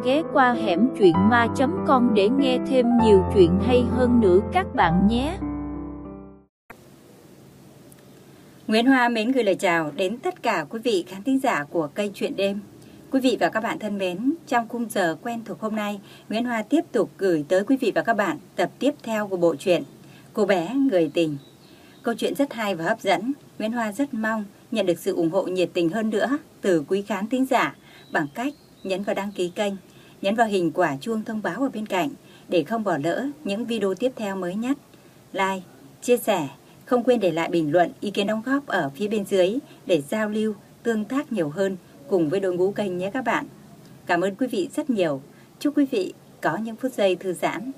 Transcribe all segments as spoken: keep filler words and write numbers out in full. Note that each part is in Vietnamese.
ghé qua hẻm truyện ma chấm com để nghe thêm nhiều chuyện hay hơn nữa các bạn nhé. Nguyễn Hoa mến gửi lời chào đến tất cả quý vị khán thính giả của kênh Chuyện Đêm. Quý vị và các bạn thân mến, trong khung giờ quen thuộc hôm nay, Nguyễn Hoa tiếp tục gửi tới quý vị và các bạn tập tiếp theo của bộ truyện Cô bé người tình. Câu chuyện rất hay và hấp dẫn. Nguyễn Hoa rất mong nhận được sự ủng hộ nhiệt tình hơn nữa từ quý khán thính giả bằng cách nhấn vào đăng ký kênh, nhấn vào hình quả chuông thông báo ở bên cạnh để không bỏ lỡ những video tiếp theo mới nhất. Like, chia sẻ, không quên để lại bình luận, ý kiến đóng góp ở phía bên dưới để giao lưu, tương tác nhiều hơn cùng với đội ngũ kênh nhé các bạn. Cảm ơn quý vị rất nhiều. Chúc quý vị có những phút giây thư giãn.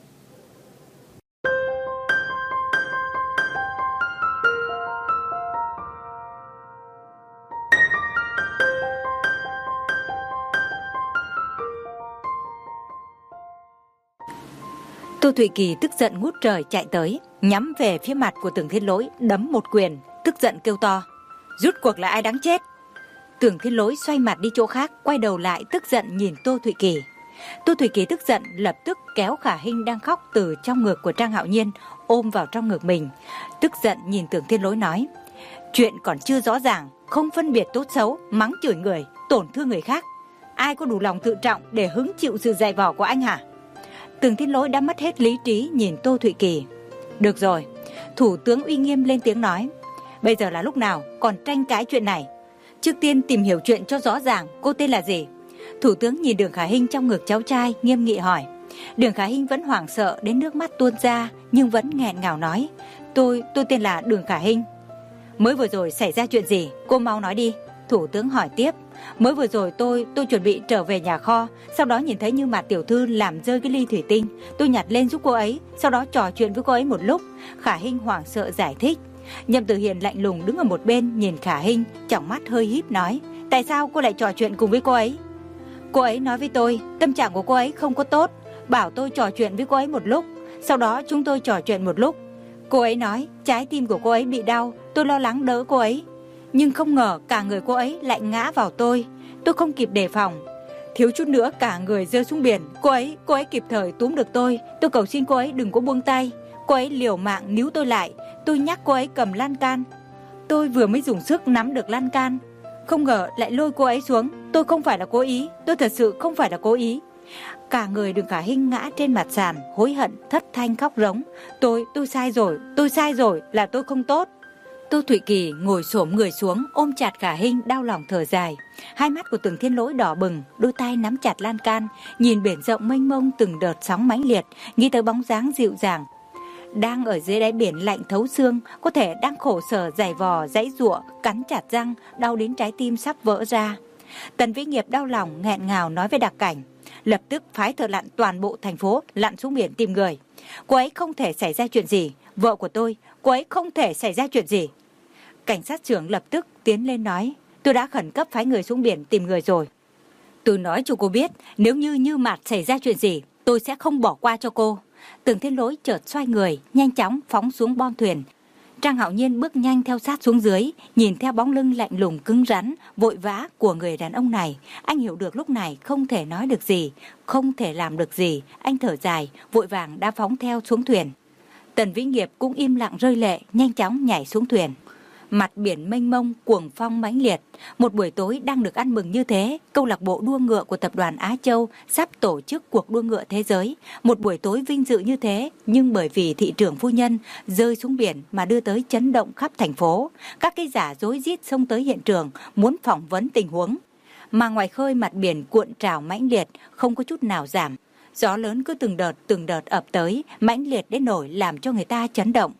Tô Thụy Kỳ tức giận ngút trời chạy tới, nhắm về phía mặt của Tưởng Thiên Lỗi, đấm một quyền, tức giận kêu to: "Rút cuộc là ai đáng chết?" Tưởng Thiên Lỗi xoay mặt đi chỗ khác, quay đầu lại tức giận nhìn Tô Thụy Kỳ. Tô Thụy Kỳ tức giận lập tức kéo Khả Hinh đang khóc từ trong ngực của Trang Hạo Nhiên ôm vào trong ngực mình, tức giận nhìn Tưởng Thiên Lỗi nói: "Chuyện còn chưa rõ ràng, không phân biệt tốt xấu, mắng chửi người, tổn thương người khác, ai có đủ lòng tự trọng để hứng chịu sự dày vò của anh hả?" Tưởng Thiên Lỗi đã mất hết lý trí nhìn Tô Thụy Kỳ. "Được rồi." Thủ tướng uy nghiêm lên tiếng nói: "Bây giờ là lúc nào còn tranh cãi chuyện này? Trước tiên tìm hiểu chuyện cho rõ ràng, cô tên là gì?" Thủ tướng nhìn Đường Khả Hinh trong ngực cháu trai, nghiêm nghị hỏi. Đường Khả Hinh vẫn hoảng sợ đến nước mắt tuôn ra, nhưng vẫn nghẹn ngào nói: Tôi, tôi tên là Đường Khả Hinh." "Mới vừa rồi xảy ra chuyện gì? Cô mau nói đi." Thủ tướng hỏi tiếp. "Mới vừa rồi tôi, tôi chuẩn bị trở về nhà kho, sau đó nhìn thấy Như Mạt tiểu thư làm rơi cái ly thủy tinh. Tôi nhặt lên giúp cô ấy, sau đó trò chuyện với cô ấy một lúc." Khả Hinh hoảng sợ giải thích. Nhậm Tử Hiền lạnh lùng đứng ở một bên nhìn Khả Hinh, tròng mắt hơi híp nói: "Tại sao cô lại trò chuyện cùng với cô ấy?" "Cô ấy nói với tôi, tâm trạng của cô ấy không có tốt, bảo tôi trò chuyện với cô ấy một lúc. Sau đó chúng tôi trò chuyện một lúc. Cô ấy nói trái tim của cô ấy bị đau, tôi lo lắng đỡ cô ấy. Nhưng không ngờ cả người cô ấy lại ngã vào tôi. Tôi không kịp đề phòng, thiếu chút nữa cả người rơi xuống biển. Cô ấy, cô ấy kịp thời túm được tôi. Tôi cầu xin cô ấy đừng có buông tay. Cô ấy liều mạng níu tôi lại. Tôi nhắc cô ấy cầm lan can. Tôi vừa mới dùng sức nắm được lan can, không ngờ lại lôi cô ấy xuống. Tôi không phải là cố ý, tôi thật sự không phải là cố ý." Cả người Đường Khả Hinh ngã trên mặt sàn, hối hận thất thanh khóc rống: Tôi, tôi sai rồi, tôi sai rồi, là tôi không tốt." Tô Thụy Kỳ ngồi xổm người xuống, ôm chặt Khả Hinh, đau lòng thở dài. Hai mắt của Tưởng Thiên Lỗi đỏ bừng, đôi tay nắm chặt lan can, nhìn biển rộng mênh mông từng đợt sóng mãnh liệt, nghĩ tới bóng dáng dịu dàng đang ở dưới đáy biển lạnh thấu xương, có thể đang khổ sở giày vò giãy giụa, cắn chặt răng, đau đến trái tim sắp vỡ ra. Tần Vĩ Nghiệp đau lòng nghẹn ngào nói với Đặc Cảnh: "Lập tức phái thợ lặn toàn bộ thành phố lặn xuống biển tìm người. Cô ấy không thể xảy ra chuyện gì, vợ của tôi, cô ấy không thể xảy ra chuyện gì." Cảnh sát trưởng lập tức tiến lên nói: "Tôi đã khẩn cấp phái người xuống biển tìm người rồi. Tôi nói cho cô biết, nếu như Như Mạt xảy ra chuyện gì, tôi sẽ không bỏ qua cho cô." Tưởng Thiên Lỗi chợt xoay người, nhanh chóng phóng xuống bong thuyền. Trang Hạo Nhiên bước nhanh theo sát xuống dưới, nhìn theo bóng lưng lạnh lùng cứng rắn, vội vã của người đàn ông này. Anh hiểu được lúc này không thể nói được gì, không thể làm được gì. Anh thở dài, vội vàng đã phóng theo xuống thuyền. Tần Vĩ Nghiệp cũng im lặng rơi lệ, nhanh chóng nhảy xuống thuyền. Mặt biển mênh mông, cuồng phong mãnh liệt. Một buổi tối đang được ăn mừng như thế, câu lạc bộ đua ngựa của tập đoàn Á Châu sắp tổ chức cuộc đua ngựa thế giới. Một buổi tối vinh dự như thế, nhưng bởi vì thị trưởng phu nhân rơi xuống biển mà đưa tới chấn động khắp thành phố. Các cái giả rối rít xông tới hiện trường, muốn phỏng vấn tình huống. Mà ngoài khơi mặt biển cuộn trào mãnh liệt, không có chút nào giảm. Gió lớn cứ từng đợt từng đợt ập tới, mãnh liệt đến nỗi làm cho người ta chấn động.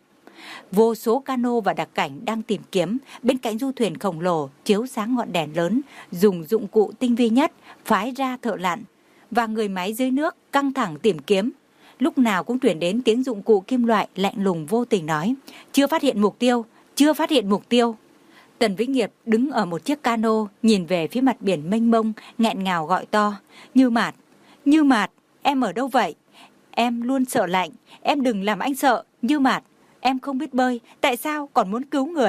Vô số cano và Đặc Cảnh đang tìm kiếm, bên cạnh du thuyền khổng lồ chiếu sáng ngọn đèn lớn, dùng dụng cụ tinh vi nhất phái ra thợ lặn và người máy dưới nước căng thẳng tìm kiếm. Lúc nào cũng truyền đến tiếng dụng cụ kim loại lạnh lùng vô tình nói: "Chưa phát hiện mục tiêu, chưa phát hiện mục tiêu." Tần Vĩ Nghiệp đứng ở một chiếc cano, nhìn về phía mặt biển mênh mông, nghẹn ngào gọi to: "Như Mạt, Như Mạt, em ở đâu vậy? Em luôn sợ lạnh, em đừng làm anh sợ, Như Mạt. Em không biết bơi, tại sao còn muốn cứu người?"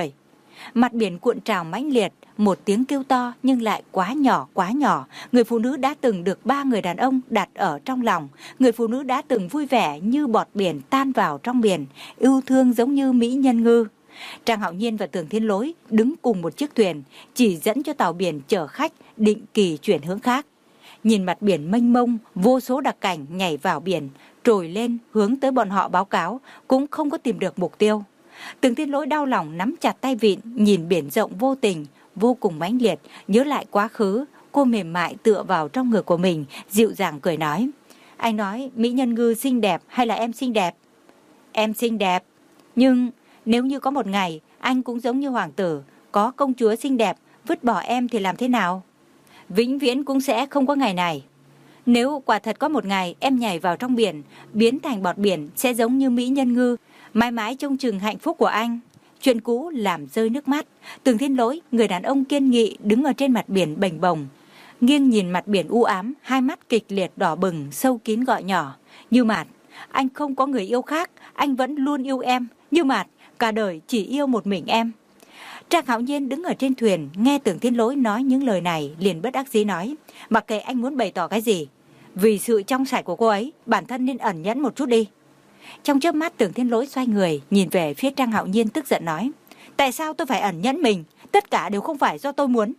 Mặt biển cuộn trào mãnh liệt, một tiếng kêu to nhưng lại quá nhỏ quá nhỏ. Người phụ nữ đã từng được ba người đàn ông đặt ở trong lòng. Người phụ nữ đã từng vui vẻ như bọt biển tan vào trong biển, yêu thương giống như mỹ nhân ngư. Trang Hạo Nhiên và Tưởng Thiên Lỗi đứng cùng một chiếc thuyền, chỉ dẫn cho tàu biển chở khách định kỳ chuyển hướng khác. Nhìn mặt biển mênh mông, vô số đặc cảnh nhảy vào biển, trồi lên hướng tới bọn họ báo cáo, cũng không có tìm được mục tiêu. Tưởng Thiên Lỗi đau lòng nắm chặt tay vịn, nhìn biển rộng vô tình, vô cùng mãnh liệt, nhớ lại quá khứ. Cô mềm mại tựa vào trong ngực của mình, dịu dàng cười nói: anh nói mỹ nhân ngư xinh đẹp hay là em xinh đẹp? Em xinh đẹp, nhưng nếu như có một ngày anh cũng giống như hoàng tử, có công chúa xinh đẹp, vứt bỏ em thì làm thế nào? Vĩnh viễn cũng sẽ không có ngày này. Nếu quả thật có một ngày em nhảy vào trong biển, biến thành bọt biển, sẽ giống như mỹ nhân ngư, mãi mãi trông chừng hạnh phúc của anh. Chuyện cũ làm rơi nước mắt. Tưởng Thiên Lỗi, người đàn ông kiên nghị, đứng ở trên mặt biển bềnh bồng, nghiêng nhìn mặt biển u ám, hai mắt kịch liệt đỏ bừng, sâu kín gọi nhỏ: Như Mạt, anh không có người yêu khác, anh vẫn luôn yêu em. Như Mạt, cả đời chỉ yêu một mình em. Trang Hạo Nhiên đứng ở trên thuyền, nghe Tưởng Thiên Lỗi nói những lời này, liền bất đắc dĩ nói: mặc kệ anh muốn bày tỏ cái gì, vì sự trong sạch của cô ấy, bản thân nên ẩn nhẫn một chút đi. Trong chớp mắt, Tưởng Thiên Lỗi xoay người, nhìn về phía Trang Hạo Nhiên tức giận nói: tại sao tôi phải ẩn nhẫn mình? Tất cả đều không phải do tôi muốn.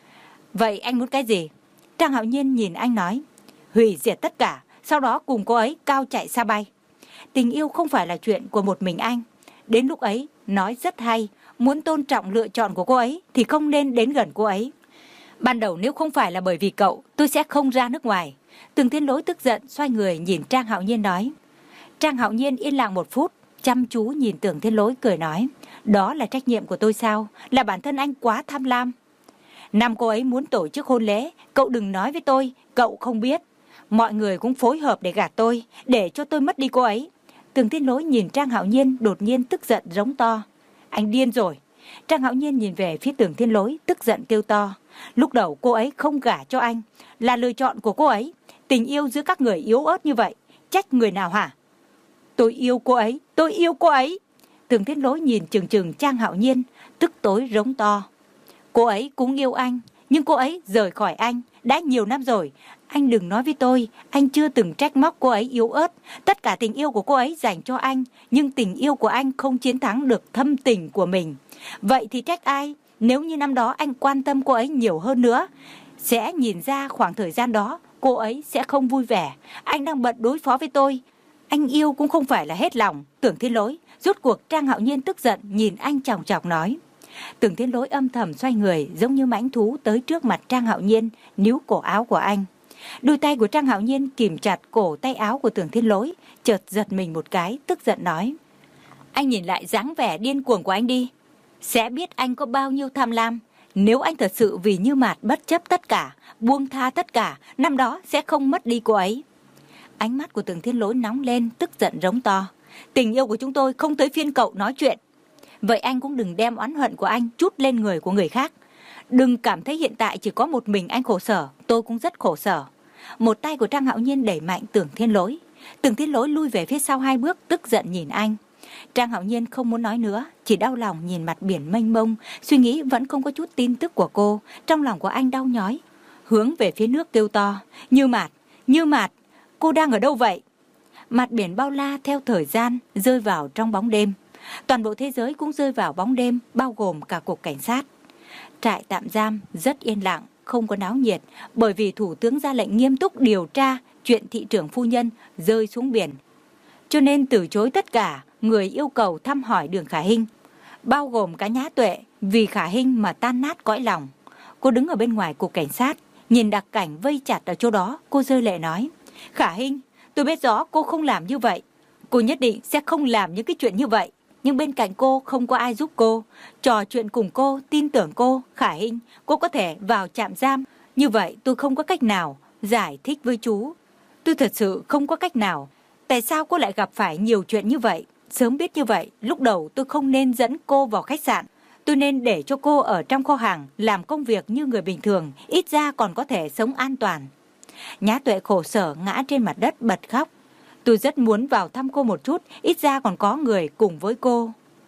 Vậy anh muốn cái gì? Trang Hạo Nhiên nhìn anh nói: hủy diệt tất cả, sau đó cùng cô ấy cao chạy xa bay. Tình yêu không phải là chuyện của một mình anh. Đến lúc ấy, nói rất hay, muốn tôn trọng lựa chọn của cô ấy thì không nên đến gần cô ấy. Ban đầu nếu không phải là bởi vì cậu, tôi sẽ không ra nước ngoài. Tưởng Thiên Lỗi tức giận xoay người nhìn Trang Hạo Nhiên nói. Trang Hạo Nhiên yên lặng một phút, chăm chú nhìn Tưởng Thiên Lỗi cười nói: đó là trách nhiệm của tôi sao? Là bản thân anh quá tham lam. Năm cô ấy muốn tổ chức hôn lễ, cậu đừng nói với tôi cậu không biết. Mọi người cũng phối hợp để gạt tôi, để cho tôi mất đi cô ấy. Tưởng Thiên Lỗi nhìn Trang Hạo Nhiên, đột nhiên tức giận giống to: anh điên rồi. Trang Hạo Nhiên nhìn về phía Tưởng Thiên Lỗi, tức giận kêu to: lúc đầu cô ấy không gả cho anh, là lựa chọn của cô ấy. Tình yêu giữa các người yếu ớt như vậy, trách người nào hả? Tôi yêu cô ấy, tôi yêu cô ấy. Tưởng Thiên Lỗi nhìn chừng chừng Trang Hạo Nhiên, tức tối giống to: cô ấy cũng yêu anh, nhưng cô ấy rời khỏi anh đã nhiều năm rồi. Anh đừng nói với tôi anh chưa từng trách móc cô ấy yếu ớt. Tất cả tình yêu của cô ấy dành cho anh, nhưng tình yêu của anh không chiến thắng được thâm tình của mình. Vậy thì trách ai? Nếu như năm đó anh quan tâm cô ấy nhiều hơn nữa, sẽ nhìn ra khoảng thời gian đó cô ấy sẽ không vui vẻ. Anh đang bận đối phó với tôi. Anh yêu cũng không phải là hết lòng. Tưởng Thiên Lỗi. Rốt cuộc Trang Hạo Nhiên tức giận nhìn anh chòng chọc nói. Tưởng Thiên Lỗi âm thầm xoay người, giống như mãnh thú tới trước mặt Trang Hạo Nhiên, níu cổ áo của anh. Đôi tay của Trang Hạo Nhiên kìm chặt cổ tay áo của Tưởng Thiên Lỗi, chợt giật mình một cái, tức giận nói: anh nhìn lại dáng vẻ điên cuồng của anh đi, sẽ biết anh có bao nhiêu tham lam. Nếu anh thật sự vì Như Mạt bất chấp tất cả, buông tha tất cả, năm đó sẽ không mất đi cô ấy. Ánh mắt của Tưởng Thiên Lỗi nóng lên, tức giận rống to: tình yêu của chúng tôi không tới phiên cậu nói chuyện. Vậy anh cũng đừng đem oán hận của anh trút lên người của người khác. Đừng cảm thấy hiện tại chỉ có một mình anh khổ sở, tôi cũng rất khổ sở. Một tay của Trang Hạo Nhiên đẩy mạnh Tưởng Thiên Lỗi. Tưởng Thiên Lỗi lui về phía sau hai bước, tức giận nhìn anh. Trang Hạo Nhiên không muốn nói nữa, chỉ đau lòng nhìn mặt biển mênh mông, suy nghĩ vẫn không có chút tin tức của cô. Trong lòng của anh đau nhói, hướng về phía nước kêu to: Như Mạt, Như Mạt, cô đang ở đâu vậy? Mặt biển bao la theo thời gian rơi vào trong bóng đêm. Toàn bộ thế giới cũng rơi vào bóng đêm, bao gồm cả cục cảnh sát. Trại tạm giam rất yên lặng, không có náo nhiệt, bởi vì thủ tướng ra lệnh nghiêm túc điều tra chuyện thị trưởng phu nhân rơi xuống biển, cho nên từ chối tất cả người yêu cầu thăm hỏi Đường Khả Hinh, bao gồm cả Nhã Tuệ, vì Khả Hinh mà tan nát cõi lòng. Cô đứng ở bên ngoài cục cảnh sát, nhìn đặc cảnh vây chặt ở chỗ đó, cô rơi lệ nói: Khả Hinh, tôi biết rõ cô không làm như vậy, cô nhất định sẽ không làm những cái chuyện như vậy. Nhưng bên cạnh cô không có ai giúp cô, trò chuyện cùng cô, tin tưởng cô. Khả Hinh, cô có thể vào trạm giam. Như vậy tôi không có cách nào giải thích với chú. Tôi thật sự không có cách nào. Tại sao cô lại gặp phải nhiều chuyện như vậy? Sớm biết như vậy, lúc đầu tôi không nên dẫn cô vào khách sạn. Tôi nên để cho cô ở trong kho hàng, làm công việc như người bình thường, ít ra còn có thể sống an toàn. Nhã Tuệ khổ sở ngã trên mặt đất bật khóc. Tôi rất muốn vào thăm cô một chút, ít ra còn có người cùng với cô.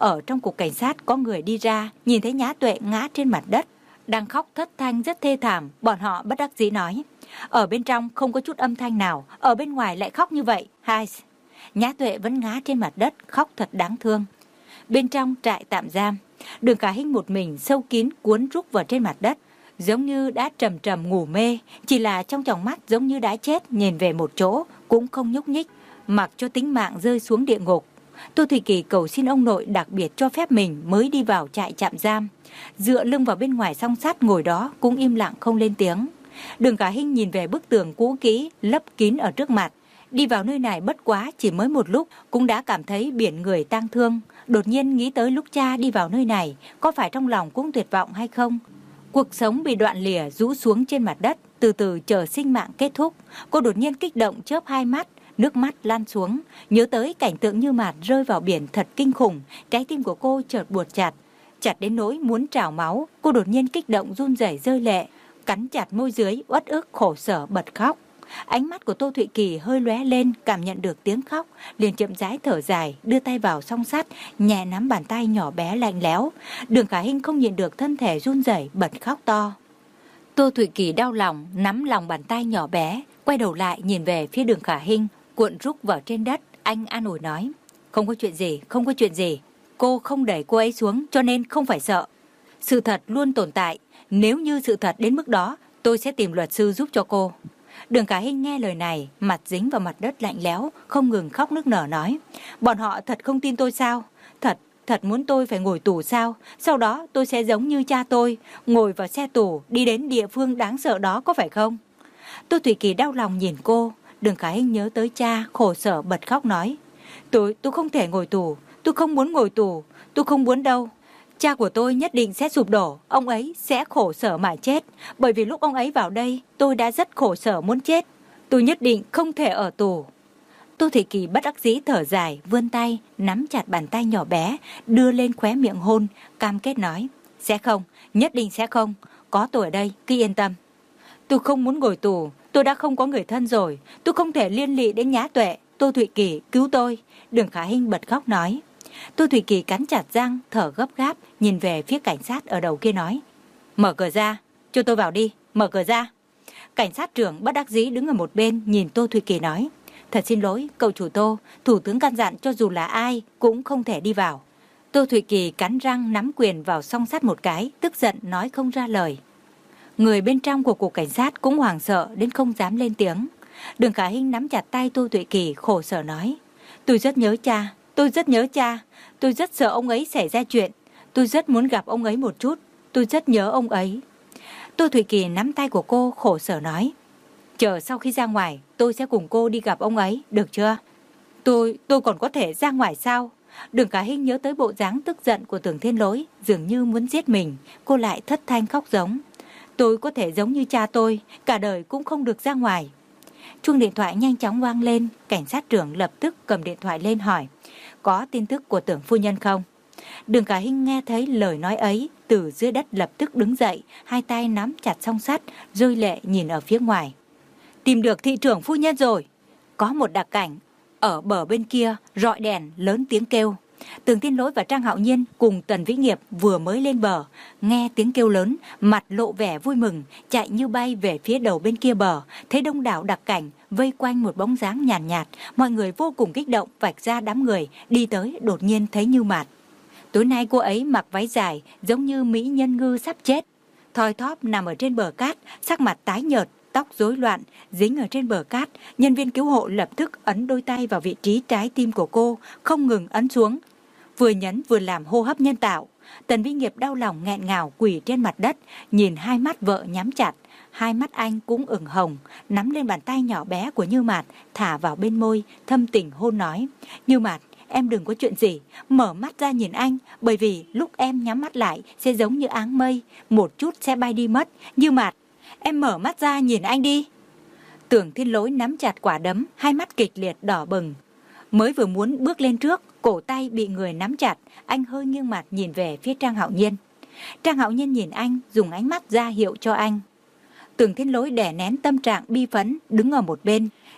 ở trong cục cảnh sát có người đi ra, nhìn thấy Nhã Tuệ ngã trên mặt đất, đang khóc thất thanh rất thê thảm. Bọn họ bất đắc dĩ nói, ở bên trong không có chút âm thanh nào, ở bên ngoài lại khóc như vậy. Hai, Nhã Tuệ vẫn ngã trên mặt đất, khóc thật đáng thương. Bên trong trại tạm giam, Đường Khả Hinh một mình sâu kín cuốn rúc vào trên mặt đất, giống như đã trầm trầm ngủ mê, chỉ là trong tròng mắt giống như đã chết, nhìn về một chỗ cũng không nhúc nhích, mặc cho tính mạng rơi xuống địa ngục. Tô Thủy Kỳ cầu xin ông nội đặc biệt cho phép mình mới đi vào trại tạm giam, dựa lưng vào bên ngoài song sắt ngồi đó cũng im lặng không lên tiếng. Đường Khả Hinh nhìn về bức tường cũ kỹ lấp kín ở trước mặt. Đi vào nơi này bất quá chỉ mới một lúc cũng đã cảm thấy biển người tang thương. Đột nhiên nghĩ tới lúc cha đi vào nơi này, có phải trong lòng cũng tuyệt vọng hay không? Cuộc sống bị đoạn lìa rũ xuống trên mặt đất, từ từ chờ sinh mạng kết thúc. Cô đột nhiên kích động chớp hai mắt, nước mắt lan xuống, nhớ tới cảnh tượng Như Mạt rơi vào biển thật kinh khủng, trái tim của cô chợt buột chặt, chặt đến nỗi muốn trào máu. Cô đột nhiên kích động run rẩy rơi lệ, cắn chặt môi dưới, uất ức khổ sở bật khóc. Ánh mắt của Tô Thụy Kỳ hơi lóe lên, cảm nhận được tiếng khóc, liền chậm rãi thở dài, đưa tay vào song sắt, nhẹ nắm bàn tay nhỏ bé lạnh lẽo. Đường Khả Hinh không nhịn được thân thể run rẩy bật khóc to. Tô Thụy Kỳ đau lòng nắm lòng bàn tay nhỏ bé, quay đầu lại nhìn về phía Đường Khả Hinh, cuộn rúc vào trên đất. Anh an ủi nói, không có chuyện gì, không có chuyện gì, cô không đẩy cô ấy xuống cho nên không phải sợ. Sự thật luôn tồn tại, nếu như sự thật đến mức đó, tôi sẽ tìm luật sư giúp cho cô. Đường Khả Hinh nghe lời này, mặt dính vào mặt đất lạnh lẽo, không ngừng khóc nức nở nói, bọn họ thật không tin tôi sao? Thật, thật muốn tôi phải ngồi tù sao? Sau đó tôi sẽ giống như cha tôi, ngồi vào xe tù, đi đến địa phương đáng sợ đó có phải không? Tô Thủy Kỳ đau lòng nhìn cô. Đường Khả Hinh nhớ tới cha, khổ sở bật khóc nói, tôi, tôi không thể ngồi tù, tôi không muốn ngồi tù, tôi không muốn đâu. Cha của tôi nhất định sẽ sụp đổ, ông ấy sẽ khổ sở mà chết, bởi vì lúc ông ấy vào đây, tôi đã rất khổ sở muốn chết. Tôi nhất định không thể ở tù. Tô Thị Kỳ bất đắc dĩ thở dài, vươn tay, nắm chặt bàn tay nhỏ bé, đưa lên khóe miệng hôn, cam kết nói, sẽ không, nhất định sẽ không, có tôi ở đây, cứ yên tâm. Tôi không muốn ngồi tù, tôi đã không có người thân rồi, tôi không thể liên lụy đến Nhã Tuệ, Tô Thụy Kỳ cứu tôi. Đường Khả Hinh bật khóc nói. Tô Thủy Kỳ cắn chặt răng, thở gấp gáp, nhìn về phía cảnh sát ở đầu kia nói, mở cửa ra, cho tôi vào đi, mở cửa ra. Cảnh sát trưởng bất đắc dĩ đứng ở một bên nhìn Tô Thủy Kỳ nói, thật xin lỗi, cậu chủ Tô, thủ tướng căn dặn cho dù là ai cũng không thể đi vào. Tô Thủy Kỳ cắn răng nắm quyền vào song sắt một cái, tức giận nói không ra lời. Người bên trong của cục cảnh sát cũng hoảng sợ đến không dám lên tiếng. Đường Khả Hinh nắm chặt tay Tô Thủy Kỳ khổ sở nói, tôi rất nhớ cha, tôi rất nhớ cha, tôi rất sợ ông ấy xảy ra chuyện, tôi rất muốn gặp ông ấy một chút, tôi rất nhớ ông ấy. Tô Thủy Kỳ nắm tay của cô khổ sở nói, chờ sau khi ra ngoài tôi sẽ cùng cô đi gặp ông ấy, được chưa? Tôi, tôi còn có thể ra ngoài sao? Đường Khả Hinh nhớ tới bộ dáng tức giận của Tưởng Thiên Lỗi, dường như muốn giết mình, cô lại thất thanh khóc giống. Tôi có thể giống như cha tôi, cả đời cũng không được ra ngoài. Chuông điện thoại nhanh chóng vang lên, cảnh sát trưởng lập tức cầm điện thoại lên hỏi, có tin tức của Tưởng phu nhân không? Đường Khả Hinh nghe thấy lời nói ấy, từ dưới đất lập tức đứng dậy, hai tay nắm chặt song sắt, rơi lệ nhìn ở phía ngoài. Tìm được thị trưởng phu nhân rồi. Có một đặc cảnh ở bờ bên kia rọi đèn lớn tiếng kêu. Tưởng Thiên Lỗi và Trang Hạo Nhiên cùng Tần Vĩ Nghiệp vừa mới lên bờ, nghe tiếng kêu lớn, mặt lộ vẻ vui mừng, chạy như bay về phía đầu bên kia bờ, thấy đông đảo đặc cảnh vây quanh một bóng dáng nhàn nhạt, nhạt, mọi người vô cùng kích động vạch ra đám người, đi tới đột nhiên thấy Như Mạt. Tối nay cô ấy mặc váy dài giống như mỹ nhân ngư sắp chết, thoi thóp nằm ở trên bờ cát, sắc mặt tái nhợt, tóc rối loạn, dính ở trên bờ cát. Nhân viên cứu hộ lập tức ấn đôi tay vào vị trí trái tim của cô, không ngừng ấn xuống, vừa nhấn vừa làm hô hấp nhân tạo. Tần Vĩ Nghiệp đau lòng nghẹn ngào quỳ trên mặt đất, nhìn hai mắt vợ nhắm chặt, hai mắt anh cũng ửng hồng, nắm lên bàn tay nhỏ bé của Như Mạt, thả vào bên môi, thâm tình hôn nói, Như Mạt, em đừng có chuyện gì, mở mắt ra nhìn anh, bởi vì lúc em nhắm mắt lại sẽ giống như áng mây, một chút sẽ bay đi mất. Như Mạt, em mở mắt ra nhìn anh đi. Tưởng Thiên Lỗi nắm chặt quả đấm, hai mắt kịch liệt đỏ bừng. Mới vừa muốn bước lên trước, cổ tay bị người nắm chặt, anh hơi nghiêng mặt nhìn về phía Trang Hạo Nhiên. Trang Hạo Nhiên nhìn anh, dùng ánh mắt ra hiệu cho anh. Tưởng Thiên Lỗi đè nén tâm trạng bi phẫn, đứng ở một bên,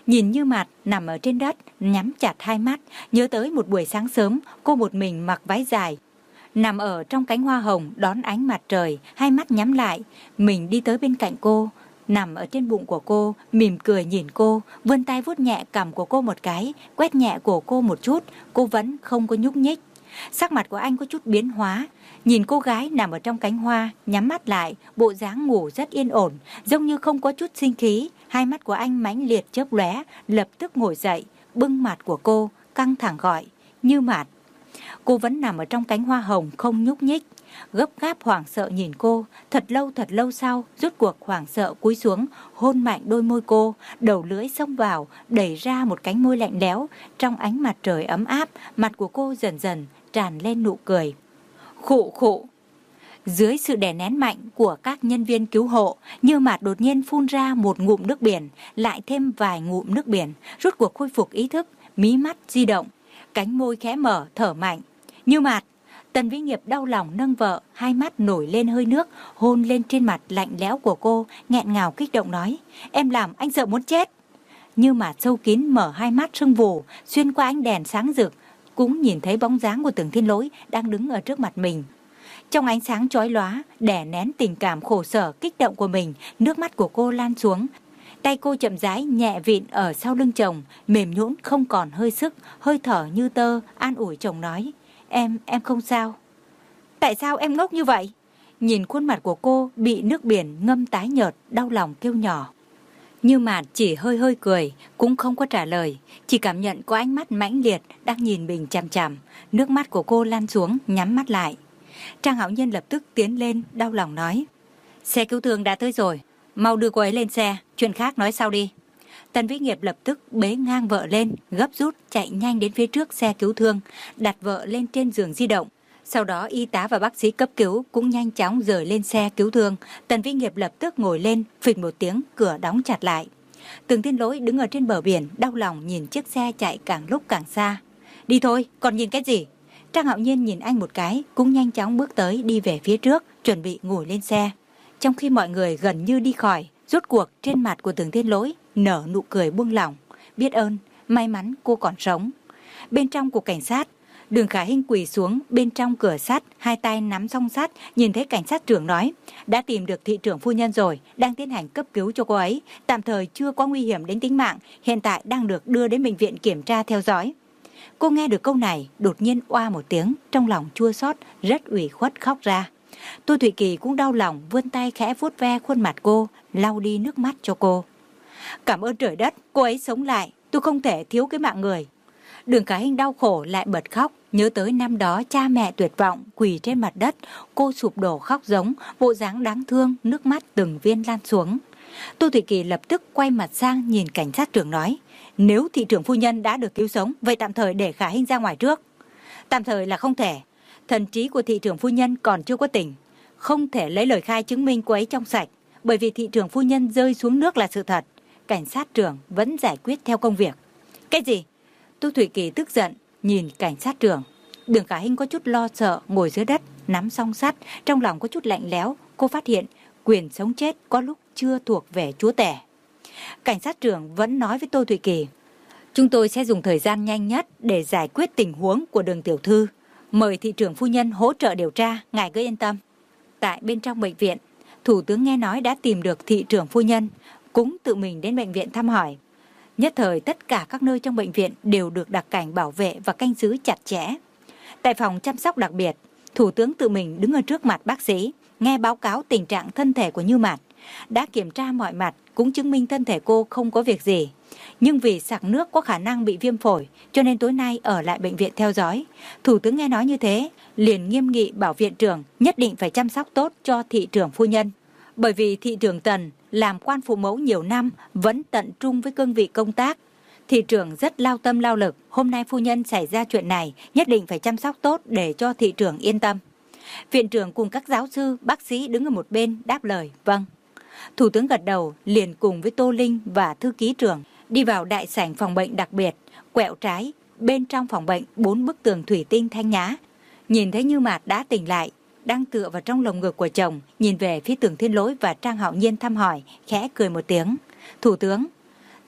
Nhìn Như Mạt nằm ở trên đất, nhắm chặt hai mắt, nhớ tới một buổi sáng sớm, cô một mình mặc váy dài, nằm ở trong cánh hoa hồng đón ánh mặt trời, hai mắt nhắm lại. Mình đi tới bên cạnh cô, nằm ở trên bụng của cô, mỉm cười nhìn cô, vươn tay vuốt nhẹ cằm của cô một cái, quét nhẹ cổ cô một chút, cô vẫn không có nhúc nhích. Sắc mặt của anh có chút biến hóa, nhìn cô gái nằm ở trong cánh hoa, nhắm mắt lại, bộ dáng ngủ rất yên ổn, giống như không có chút sinh khí. Hai mắt của anh mãnh liệt chớp lóe, lập tức ngồi dậy, bưng mặt của cô, căng thẳng gọi, Như Mạt. Cô vẫn nằm ở trong cánh hoa hồng không nhúc nhích, gấp gáp hoảng sợ nhìn cô. Thật lâu thật lâu sau, rốt cuộc hoảng sợ cúi xuống, hôn mạnh đôi môi cô, đầu lưỡi xông vào, đẩy ra một cánh môi lạnh lẽo. Trong ánh mặt trời ấm áp, mặt của cô dần dần tràn lên nụ cười. Khụ khụ. Dưới sự đè nén mạnh của các nhân viên cứu hộ, Như Mạt đột nhiên phun ra một ngụm nước biển, lại thêm vài ngụm nước biển, rốt cuộc khôi phục ý thức, mí mắt di động, cánh môi khẽ mở, thở mạnh. Như Mạt. Tần Vĩ Nghiệp đau lòng nâng vợ, hai mắt nổi lên hơi nước, hôn lên trên mặt lạnh lẽo của cô, nghẹn ngào kích động nói, em làm anh sợ muốn chết. Như Mạt sâu kín mở hai mắt sưng vù, xuyên qua ánh đèn sáng rực, cũng nhìn thấy bóng dáng của Tưởng Thiên Lỗi đang đứng ở trước mặt mình. Trong ánh sáng chói lóa, đè nén tình cảm khổ sở kích động của mình, nước mắt của cô lan xuống. Tay cô chậm rãi nhẹ vịn ở sau lưng chồng, mềm nhũn không còn hơi sức, hơi thở như tơ, an ủi chồng nói, Em, em không sao. Tại sao em ngốc như vậy? Nhìn khuôn mặt của cô bị nước biển ngâm tái nhợt, đau lòng kêu nhỏ. Như Mạt chỉ hơi hơi cười, cũng không có trả lời, chỉ cảm nhận có ánh mắt mãnh liệt đang nhìn mình chằm chằm. Nước mắt của cô lan xuống, nhắm mắt lại. Trang Hạo Nhiên lập tức tiến lên, đau lòng nói, xe cứu thương đã tới rồi, mau đưa cô ấy lên xe, chuyện khác nói sau đi. Tần Vĩ Nghiệp lập tức bế ngang vợ lên, gấp rút chạy nhanh đến phía trước xe cứu thương, đặt vợ lên trên giường di động. Sau đó y tá và bác sĩ cấp cứu cũng nhanh chóng rời lên xe cứu thương. Tần Vĩ Nghiệp lập tức ngồi lên, phịch một tiếng, cửa đóng chặt lại. Tưởng Thiên Lỗi đứng ở trên bờ biển, đau lòng nhìn chiếc xe chạy càng lúc càng xa. Đi thôi, còn nhìn cái gì? Trang Hạo Nhiên nhìn anh một cái, cũng nhanh chóng bước tới đi về phía trước, chuẩn bị ngồi lên xe. Trong khi mọi người gần như đi khỏi, rốt cuộc trên mặt của Tưởng Thiên Lỗi nở nụ cười buông lỏng, biết ơn, may mắn cô còn sống. Bên trong cục cảnh sát, Đường Khả Hinh quỳ xuống bên trong cửa sắt, hai tay nắm song sắt, nhìn thấy cảnh sát trưởng nói, đã tìm được thị trưởng phu nhân rồi, đang tiến hành cấp cứu cho cô ấy, tạm thời chưa có nguy hiểm đến tính mạng, hiện tại đang được đưa đến bệnh viện kiểm tra theo dõi. Cô nghe được câu này, đột nhiên oa một tiếng, trong lòng chua xót, rất ủy khuất khóc ra. Tô Thụy Kỳ cũng đau lòng, vươn tay khẽ vuốt ve khuôn mặt cô, lau đi nước mắt cho cô. Cảm ơn trời đất, cô ấy sống lại, tôi không thể thiếu cái mạng người. Đường Khả Hinh đau khổ lại bật khóc, nhớ tới năm đó cha mẹ tuyệt vọng quỳ trên mặt đất, cô sụp đổ khóc giống, bộ dáng đáng thương, nước mắt từng viên lan xuống. Tô Thụy Kỳ lập tức quay mặt sang nhìn cảnh sát trưởng nói, nếu thị trưởng phu nhân đã được cứu sống, vậy tạm thời để Khả Hinh ra ngoài trước. Tạm thời là không thể, thần trí của thị trưởng phu nhân còn chưa có tỉnh, không thể lấy lời khai chứng minh cô ấy trong sạch, bởi vì thị trưởng phu nhân rơi xuống nước là sự thật. Cảnh sát trưởng vẫn giải quyết theo công việc. Cái gì? Tô Thụy Kỳ tức giận nhìn cảnh sát trưởng. Đường Khả Hinh có chút lo sợ ngồi dưới đất, nắm song sắt, trong lòng có chút lạnh lẽo. Cô phát hiện quyền sống chết có lúc chưa thuộc về chúa tể. Cảnh sát trưởng vẫn nói với Tô Thụy Kỳ, chúng tôi sẽ dùng thời gian nhanh nhất để giải quyết tình huống của Đường tiểu thư. Mời thị trưởng phu nhân hỗ trợ điều tra, ngài cứ yên tâm. Tại bên trong bệnh viện, thủ tướng nghe nói đã tìm được thị trưởng phu nhân, cũng tự mình đến bệnh viện thăm hỏi. Nhất thời tất cả các nơi trong bệnh viện đều được đặc cảnh bảo vệ và canh giữ chặt chẽ. Tại phòng chăm sóc đặc biệt, thủ tướng tự mình đứng ở trước mặt bác sĩ, nghe báo cáo tình trạng thân thể của Như Mạt. Đã kiểm tra mọi mặt, cũng chứng minh thân thể cô không có việc gì. Nhưng vì sặc nước có khả năng bị viêm phổi, cho nên tối nay ở lại bệnh viện theo dõi. Thủ tướng nghe nói như thế, liền nghiêm nghị bảo viện trưởng nhất định phải chăm sóc tốt cho thị trưởng phu nhân. Bởi vì thị trưởng Tần làm quan phụ mẫu nhiều năm, vẫn tận trung với cương vị công tác. Thị trưởng rất lao tâm lao lực, hôm nay phu nhân xảy ra chuyện này, nhất định phải chăm sóc tốt để cho thị trưởng yên tâm. Viện trưởng cùng các giáo sư, bác sĩ đứng ở một bên đáp lời, vâng. Thủ tướng gật đầu, liền cùng với Tô Linh và thư ký trưởng đi vào đại sảnh phòng bệnh đặc biệt, quẹo trái, bên trong phòng bệnh bốn bức tường thủy tinh thanh nhã. Nhìn thấy Như Mạt đã tỉnh lại, đang tựa vào trong lồng ngực của chồng, nhìn về phía Tưởng Thiên Lỗi và Trang Hạo Nhiên thăm hỏi, khẽ cười một tiếng. Thủ tướng,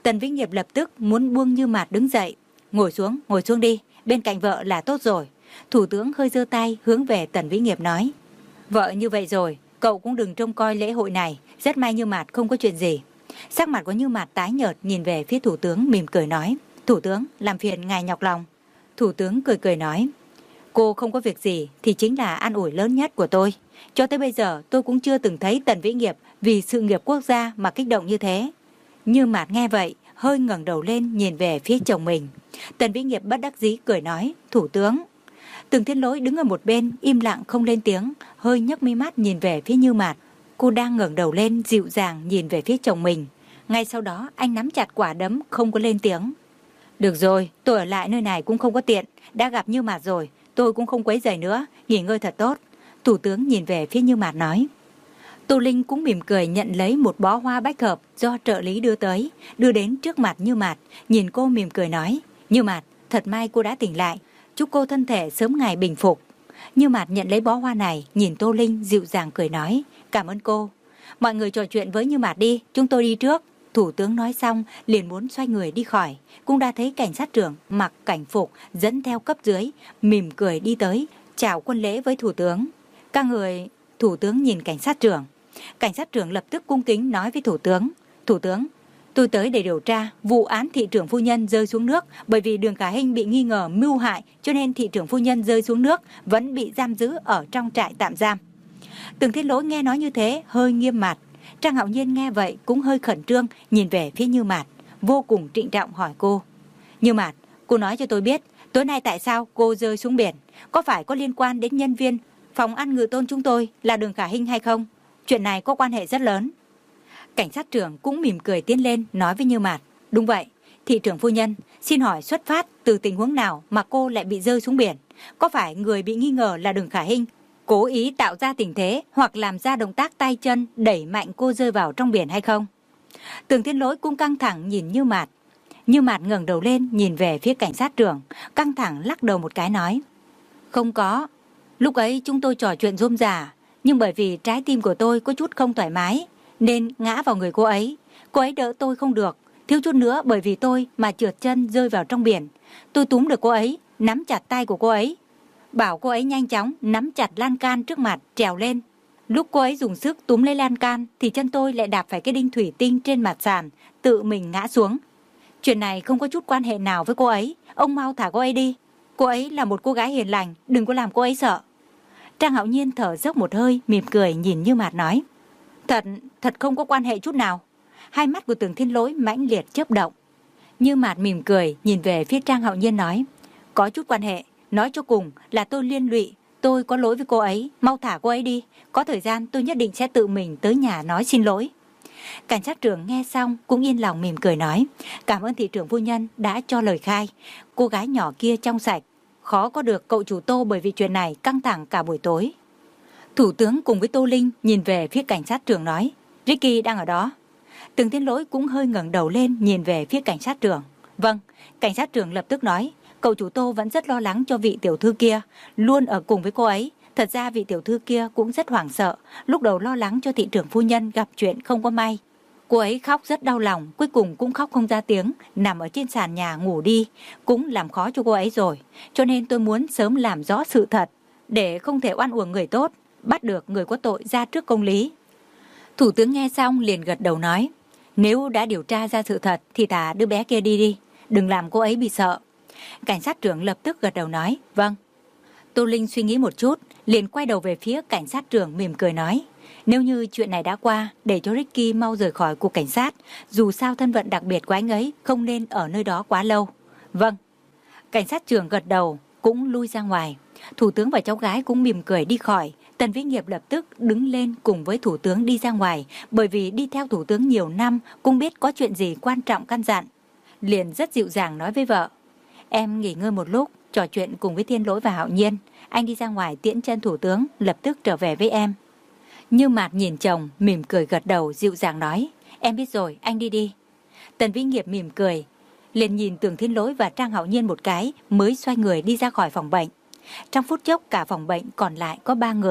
Tần Vĩnh Nghiệp lập tức muốn buông Như Mạt đứng dậy. Ngồi xuống, ngồi xuống đi, bên cạnh vợ là tốt rồi. Thủ tướng hơi giơ tay hướng về Tần Vĩnh Nghiệp nói. Vợ như vậy rồi, cậu cũng đừng trông coi lễ hội này, rất may Như Mạt không có chuyện gì. Sắc mặt của Như Mạt tái nhợt nhìn về phía thủ tướng mỉm cười nói. Thủ tướng, làm phiền ngài nhọc lòng. Thủ tướng cười cười nói. Cô không có việc gì thì chính là an ủi lớn nhất của tôi. Cho tới bây giờ tôi cũng chưa từng thấy Tần Vĩnh Nghiệp vì sự nghiệp quốc gia mà kích động như thế. Như Mạt nghe vậy, hơi ngẩng đầu lên nhìn về phía chồng mình. Tần Vĩnh Nghiệp bất đắc dĩ cười nói. Thủ tướng. Tưởng Thiên Lỗi đứng ở một bên im lặng không lên tiếng, hơi nhấc mi mắt nhìn về phía Như Mạt. Cô đang ngẩng đầu lên dịu dàng nhìn về phía chồng mình. Ngay sau đó anh nắm chặt quả đấm không có lên tiếng. Được rồi, tôi ở lại nơi này cũng không có tiện. Đã gặp Như Mạt rồi, tôi cũng không quấy rầy nữa, nghỉ ngơi thật tốt. Thủ tướng nhìn về phía Như Mạt nói. Tô Linh cũng mỉm cười nhận lấy một bó hoa bách hợp do trợ lý đưa tới, đưa đến trước mặt Như Mạt, nhìn cô mỉm cười nói. Như Mạt, thật may cô đã tỉnh lại, chúc cô thân thể sớm ngày bình phục. Như Mạt nhận lấy bó hoa này, nhìn Tô Linh dịu dàng cười nói. Cảm ơn cô. Mọi người trò chuyện với Như Mạt đi, chúng tôi đi trước. Thủ tướng nói xong liền muốn xoay người đi khỏi, cũng đã thấy cảnh sát trưởng mặc cảnh phục dẫn theo cấp dưới mỉm cười đi tới chào quân lễ với thủ tướng. Các người. Thủ tướng nhìn cảnh sát trưởng. Cảnh sát trưởng lập tức cung kính nói với thủ tướng. Thủ tướng, tôi tới để điều tra vụ án thị trưởng phu nhân rơi xuống nước, bởi vì Đường Khả Hinh bị nghi ngờ mưu hại cho nên thị trưởng phu nhân rơi xuống nước, vẫn bị giam giữ ở trong trại tạm giam. Tưởng Thiên Lỗi nghe nói như thế hơi nghiêm mặt. Trang Hạo Nhiên nghe vậy cũng hơi khẩn trương nhìn về phía Như Mạt, vô cùng trịnh trọng hỏi cô. Như Mạt, cô nói cho tôi biết tối nay tại sao cô rơi xuống biển, có phải có liên quan đến nhân viên phòng ăn Ngự Tôn chúng tôi là Đường Khả Hinh hay không? Chuyện này có quan hệ rất lớn. Cảnh sát trưởng cũng mỉm cười tiến lên nói với Như Mạt. Đúng vậy, thị trưởng phu nhân, xin hỏi xuất phát từ tình huống nào mà cô lại bị rơi xuống biển? Có phải người bị nghi ngờ là Đường Khả Hinh cố ý tạo ra tình thế hoặc làm ra động tác tay chân đẩy mạnh cô rơi vào trong biển hay không? Tưởng Thiên Lỗi cũng căng thẳng nhìn Như Mạt. Như Mạt ngẩng đầu lên nhìn về phía cảnh sát trưởng, căng thẳng lắc đầu một cái nói. Không có. Lúc ấy chúng tôi trò chuyện rôm rả, nhưng bởi vì trái tim của tôi có chút không thoải mái nên ngã vào người cô ấy. Cô ấy đỡ tôi không được, thiếu chút nữa bởi vì tôi mà trượt chân rơi vào trong biển. Tôi túm được cô ấy, nắm chặt tay của cô ấy, bảo cô ấy nhanh chóng nắm chặt lan can trước mặt trèo lên. Lúc cô ấy dùng sức túm lấy lan can thì chân tôi lại đạp phải cái đinh thủy tinh trên mặt sàn, tự mình ngã xuống. Chuyện này không có chút quan hệ nào với cô ấy, ông mau thả cô ấy đi. Cô ấy là một cô gái hiền lành, đừng có làm cô ấy sợ. Trang Hạo Nhiên thở dốc một hơi, mỉm cười nhìn Như Mạt nói. Thật, thật không có quan hệ chút nào. Hai mắt của Tưởng Thiên Lỗi mãnh liệt chớp động. Như Mạt mỉm cười nhìn về phía Trang Hạo Nhiên nói. Có chút quan hệ, nói cho cùng là tôi liên lụy, tôi có lỗi với cô ấy, mau thả cô ấy đi. Có thời gian tôi nhất định sẽ tự mình tới nhà nói xin lỗi. Cảnh sát trưởng nghe xong cũng yên lòng mỉm cười nói. Cảm ơn thị trưởng phu nhân đã cho lời khai. Cô gái nhỏ kia trong sạch, khó có được cậu chủ Tô bởi vì chuyện này căng thẳng cả buổi tối. Thủ tướng cùng với Tô Linh nhìn về phía cảnh sát trưởng nói. Ricky đang ở đó. Tưởng Thiên Lỗi cũng hơi ngẩng đầu lên nhìn về phía cảnh sát trưởng. Vâng, cảnh sát trưởng lập tức nói. Cậu chủ Tô vẫn rất lo lắng cho vị tiểu thư kia, luôn ở cùng với cô ấy. Thật ra vị tiểu thư kia cũng rất hoảng sợ, lúc đầu lo lắng cho thị trưởng phu nhân gặp chuyện không có may. Cô ấy khóc rất đau lòng, cuối cùng cũng khóc không ra tiếng, nằm ở trên sàn nhà ngủ đi, cũng làm khó cho cô ấy rồi. Cho nên tôi muốn sớm làm rõ sự thật, để không thể oan uổng người tốt, bắt được người có tội ra trước công lý. Thủ tướng nghe xong liền gật đầu nói, nếu đã điều tra ra sự thật thì thả đứa bé kia đi đi, đừng làm cô ấy bị sợ. Cảnh sát trưởng lập tức gật đầu nói, vâng. Tô Linh suy nghĩ một chút, liền quay đầu về phía cảnh sát trưởng mỉm cười nói, nếu như chuyện này đã qua, để cho Ricky mau rời khỏi cục cảnh sát, dù sao thân phận đặc biệt của anh ấy không nên ở nơi đó quá lâu. Vâng. Cảnh sát trưởng gật đầu, cũng lui ra ngoài. Thủ tướng và cháu gái cũng mỉm cười đi khỏi. Tần Vĩnh Nghiệp lập tức đứng lên cùng với thủ tướng đi ra ngoài, bởi vì đi theo thủ tướng nhiều năm, cũng biết có chuyện gì quan trọng căn dặn. Liền rất dịu dàng nói với vợ, em nghỉ ngơi một lúc, trò chuyện cùng với Thiên Lỗi và Hạo Nhiên. Anh đi ra ngoài tiễn chân thủ tướng, lập tức trở về với em. Như Mạt nhìn chồng, mỉm cười gật đầu dịu dàng nói, em biết rồi, anh đi đi. Tần Vĩnh Nghiệp mỉm cười, liền nhìn Tưởng Thiên Lỗi và Trang Hạo Nhiên một cái, mới xoay người đi ra khỏi phòng bệnh. Trong phút chốc cả phòng bệnh còn lại có ba người.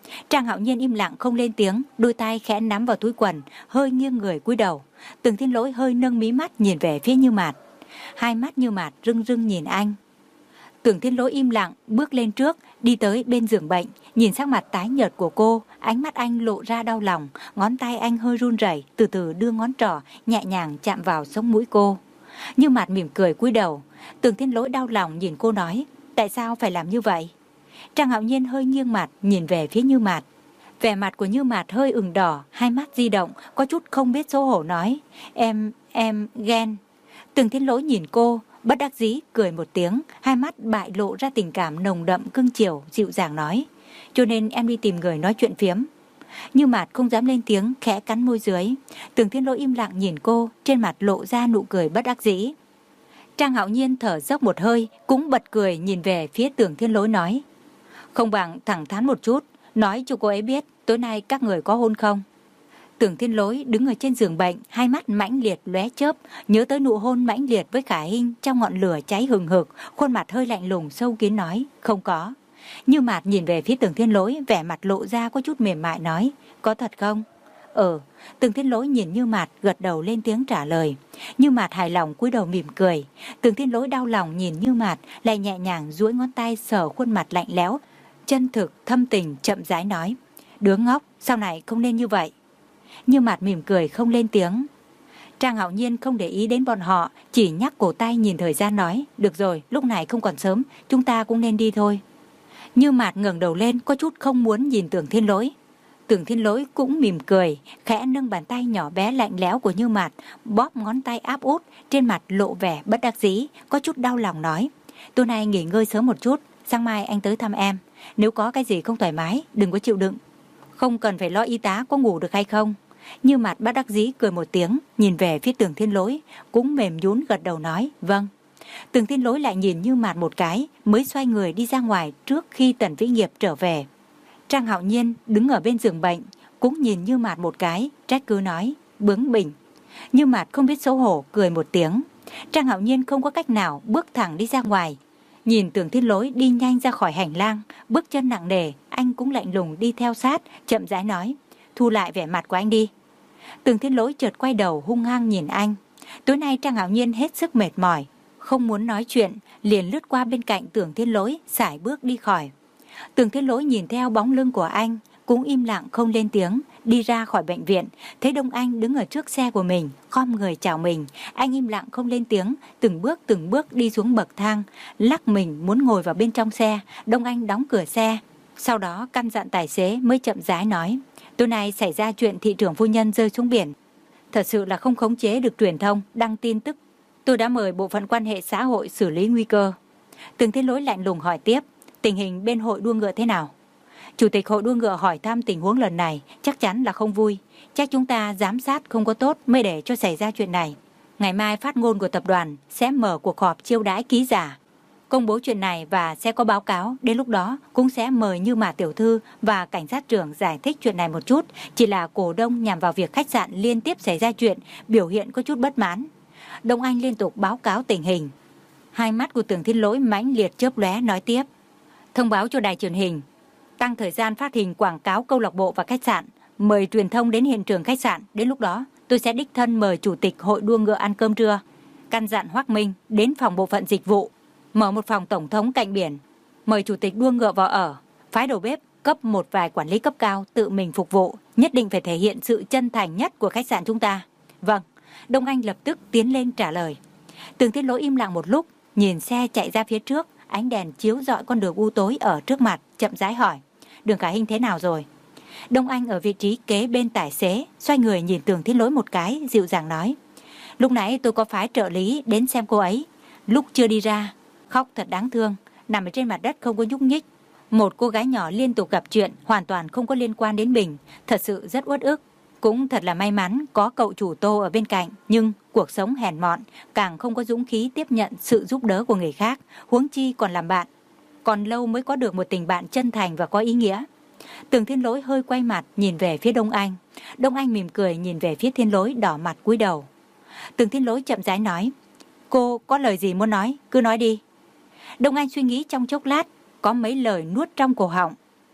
Trang Hạo Nhiên im lặng không lên tiếng, đôi tay khẽ nắm vào túi quần, hơi nghiêng người cúi đầu. Tưởng Thiên Lỗi hơi nâng mí mắt nhìn về phía Như Mạt. Hai mắt Như Mạt rưng rưng nhìn anh. Tưởng Thiên Lỗi im lặng bước lên trước, đi tới bên giường bệnh, nhìn sắc mặt tái nhợt của cô, ánh mắt anh lộ ra đau lòng, ngón tay anh hơi run rẩy, từ từ đưa ngón trỏ nhẹ nhàng chạm vào sống mũi cô. Như Mạt mỉm cười cúi đầu. Tưởng Thiên Lỗi đau lòng nhìn cô nói, tại sao phải làm như vậy? Trang Hạo Nhiên hơi nghiêng mặt nhìn về phía Như Mạt. Vẻ mặt của Như Mạt hơi ửng đỏ, hai mắt di động, có chút không biết xấu hổ nói, em, em ghen. Tưởng Thiên Lỗi nhìn cô, bất đắc dĩ cười một tiếng, hai mắt bại lộ ra tình cảm nồng đậm cưng chiều, dịu dàng nói, cho nên em đi tìm người nói chuyện phiếm. Như Mạt không dám lên tiếng, khẽ cắn môi dưới. Tưởng Thiên Lỗi im lặng nhìn cô, trên mặt lộ ra nụ cười bất đắc dĩ. Trang Hạo Nhiên thở dốc một hơi, cũng bật cười nhìn về phía Tưởng Thiên Lỗi nói, không bằng thẳng thắn một chút, nói cho cô ấy biết tối nay các người có hôn không. Tưởng Thiên Lỗi đứng ở trên giường bệnh, hai mắt mãnh liệt lóe chớp, nhớ tới nụ hôn mãnh liệt với Khả Hinh trong ngọn lửa cháy hừng hực, khuôn mặt hơi lạnh lùng sâu kín nói, không có. Như Mạt nhìn về phía Tưởng Thiên Lỗi, vẻ mặt lộ ra có chút mềm mại nói, có thật không? Ừ. Tưởng Thiên Lỗi nhìn Như Mạt gật đầu lên tiếng trả lời. Như Mạt hài lòng cúi đầu mỉm cười. Tưởng Thiên Lỗi đau lòng nhìn Như Mạt, lại nhẹ nhàng duỗi ngón tay sờ khuôn mặt lạnh lẽo, chân thực thâm tình chậm rãi nói, đứa ngốc, sau này không nên như vậy. Như Mạt mỉm cười không lên tiếng. Trang Hạo Nhiên không để ý đến bọn họ, chỉ nhắc cổ tay nhìn thời gian nói, được rồi, lúc này không còn sớm, chúng ta cũng nên đi thôi. Như Mạt ngẩng đầu lên, có chút không muốn nhìn Tưởng Thiên Lỗi. Tưởng Thiên Lỗi cũng mỉm cười, khẽ nâng bàn tay nhỏ bé lạnh lẽo của Như Mạt, bóp ngón tay áp út, trên mặt lộ vẻ bất đắc dĩ, có chút đau lòng nói, tối nay nghỉ ngơi sớm một chút, sáng mai anh tới thăm em, nếu có cái gì không thoải mái, đừng có chịu đựng. Không cần phải lo y tá có ngủ được hay không. Như Mạt bất đắc dĩ cười một tiếng, nhìn về phía Tưởng Thiên Lỗi, cũng mềm nhún gật đầu nói, vâng. Tưởng Thiên Lỗi lại nhìn Như Mạt một cái, mới xoay người đi ra ngoài trước khi Tần Vĩ Nghiệp trở về. Trang Hạo Nhiên đứng ở bên giường bệnh, cũng nhìn Như Mạt một cái, trách cứ nói, bướng bỉnh. Như Mạt không biết xấu hổ, cười một tiếng. Trang Hạo Nhiên không có cách nào, bước thẳng đi ra ngoài. Nhìn Tưởng Thiên Lỗi đi nhanh ra khỏi hành lang, bước chân nặng nề, anh cũng lạnh lùng đi theo sát, chậm rãi nói, thu lại vẻ mặt của anh đi. Tưởng Thiên Lỗi chợt quay đầu hung hăng nhìn anh. Tối nay Trang Hạo Nhiên hết sức mệt mỏi, không muốn nói chuyện, liền lướt qua bên cạnh Tưởng Thiên Lỗi, sải bước đi khỏi. Tưởng Thiên Lỗi nhìn theo bóng lưng của anh, cũng im lặng không lên tiếng, đi ra khỏi bệnh viện, thấy Đông Anh đứng ở trước xe của mình, khom người chào mình, anh im lặng không lên tiếng, từng bước từng bước đi xuống bậc thang, lắc mình muốn ngồi vào bên trong xe. Đông Anh đóng cửa xe, sau đó căn dặn tài xế mới chậm rãi nói, tối nay xảy ra chuyện thị trưởng phu nhân rơi xuống biển, thật sự là không khống chế được truyền thông đăng tin tức, tôi đã mời bộ phận quan hệ xã hội xử lý nguy cơ. Tưởng Thiên Lỗi lạnh lùng hỏi tiếp, tình hình bên hội đua ngựa thế nào? Chủ tịch hội đua ngựa hỏi thăm tình huống lần này, chắc chắn là không vui, chắc chúng ta giám sát không có tốt mới để cho xảy ra chuyện này. Ngày mai phát ngôn của tập đoàn sẽ mở cuộc họp chiêu đãi ký giả, công bố chuyện này và sẽ có báo cáo, đến lúc đó cũng sẽ mời Như Mạt tiểu thư và cảnh sát trưởng giải thích chuyện này một chút, chỉ là cổ đông nhằm vào việc khách sạn liên tiếp xảy ra chuyện, biểu hiện có chút bất mãn. Đông Anh liên tục báo cáo tình hình. Hai mắt của Tưởng Thiên Lỗi mãnh liệt chớp lóe nói tiếp, thông báo cho đài truyền hình tăng thời gian phát hình quảng cáo câu lạc bộ và khách sạn, mời truyền thông đến hiện trường khách sạn, đến lúc đó tôi sẽ đích thân mời chủ tịch hội đua ngựa ăn cơm trưa. Căn dặn Hoắc Minh đến phòng bộ phận dịch vụ, mở một phòng tổng thống cạnh biển, mời chủ tịch đua ngựa vào ở, phái đầu bếp cấp một vài quản lý cấp cao tự mình phục vụ, nhất định phải thể hiện sự chân thành nhất của khách sạn chúng ta. Vâng. Đông Anh lập tức tiến lên trả lời. Tưởng Thiên Lỗi im lặng một lúc, nhìn xe chạy ra phía trước, ánh đèn chiếu rọi con đường u tối ở trước mặt, chậm rãi hỏi, đường Khả Hinh thế nào rồi? Đông Anh ở vị trí kế bên tài xế, xoay người nhìn Tưởng Thiên Lỗi một cái, dịu dàng nói, lúc nãy tôi có phái trợ lý đến xem cô ấy, lúc chưa đi ra, khóc thật đáng thương, nằm ở trên mặt đất không có nhúc nhích. Một cô gái nhỏ liên tục gặp chuyện, hoàn toàn không có liên quan đến mình, thật sự rất uất ức. Cũng thật là may mắn có cậu chủ Tô ở bên cạnh, nhưng cuộc sống hèn mọn, càng không có dũng khí tiếp nhận sự giúp đỡ của người khác, huống chi còn làm bạn. Còn lâu mới có được một tình bạn chân thành và có ý nghĩa. Tưởng Thiên Lỗi hơi quay mặt nhìn về phía Đông Anh. Đông Anh mỉm cười nhìn về phía Thiên Lỗi, đỏ mặt cúi đầu. Tưởng Thiên Lỗi chậm rãi nói, cô có lời gì muốn nói, cứ nói đi. Đông Anh suy nghĩ trong chốc lát, có mấy lời nuốt trong cổ họng.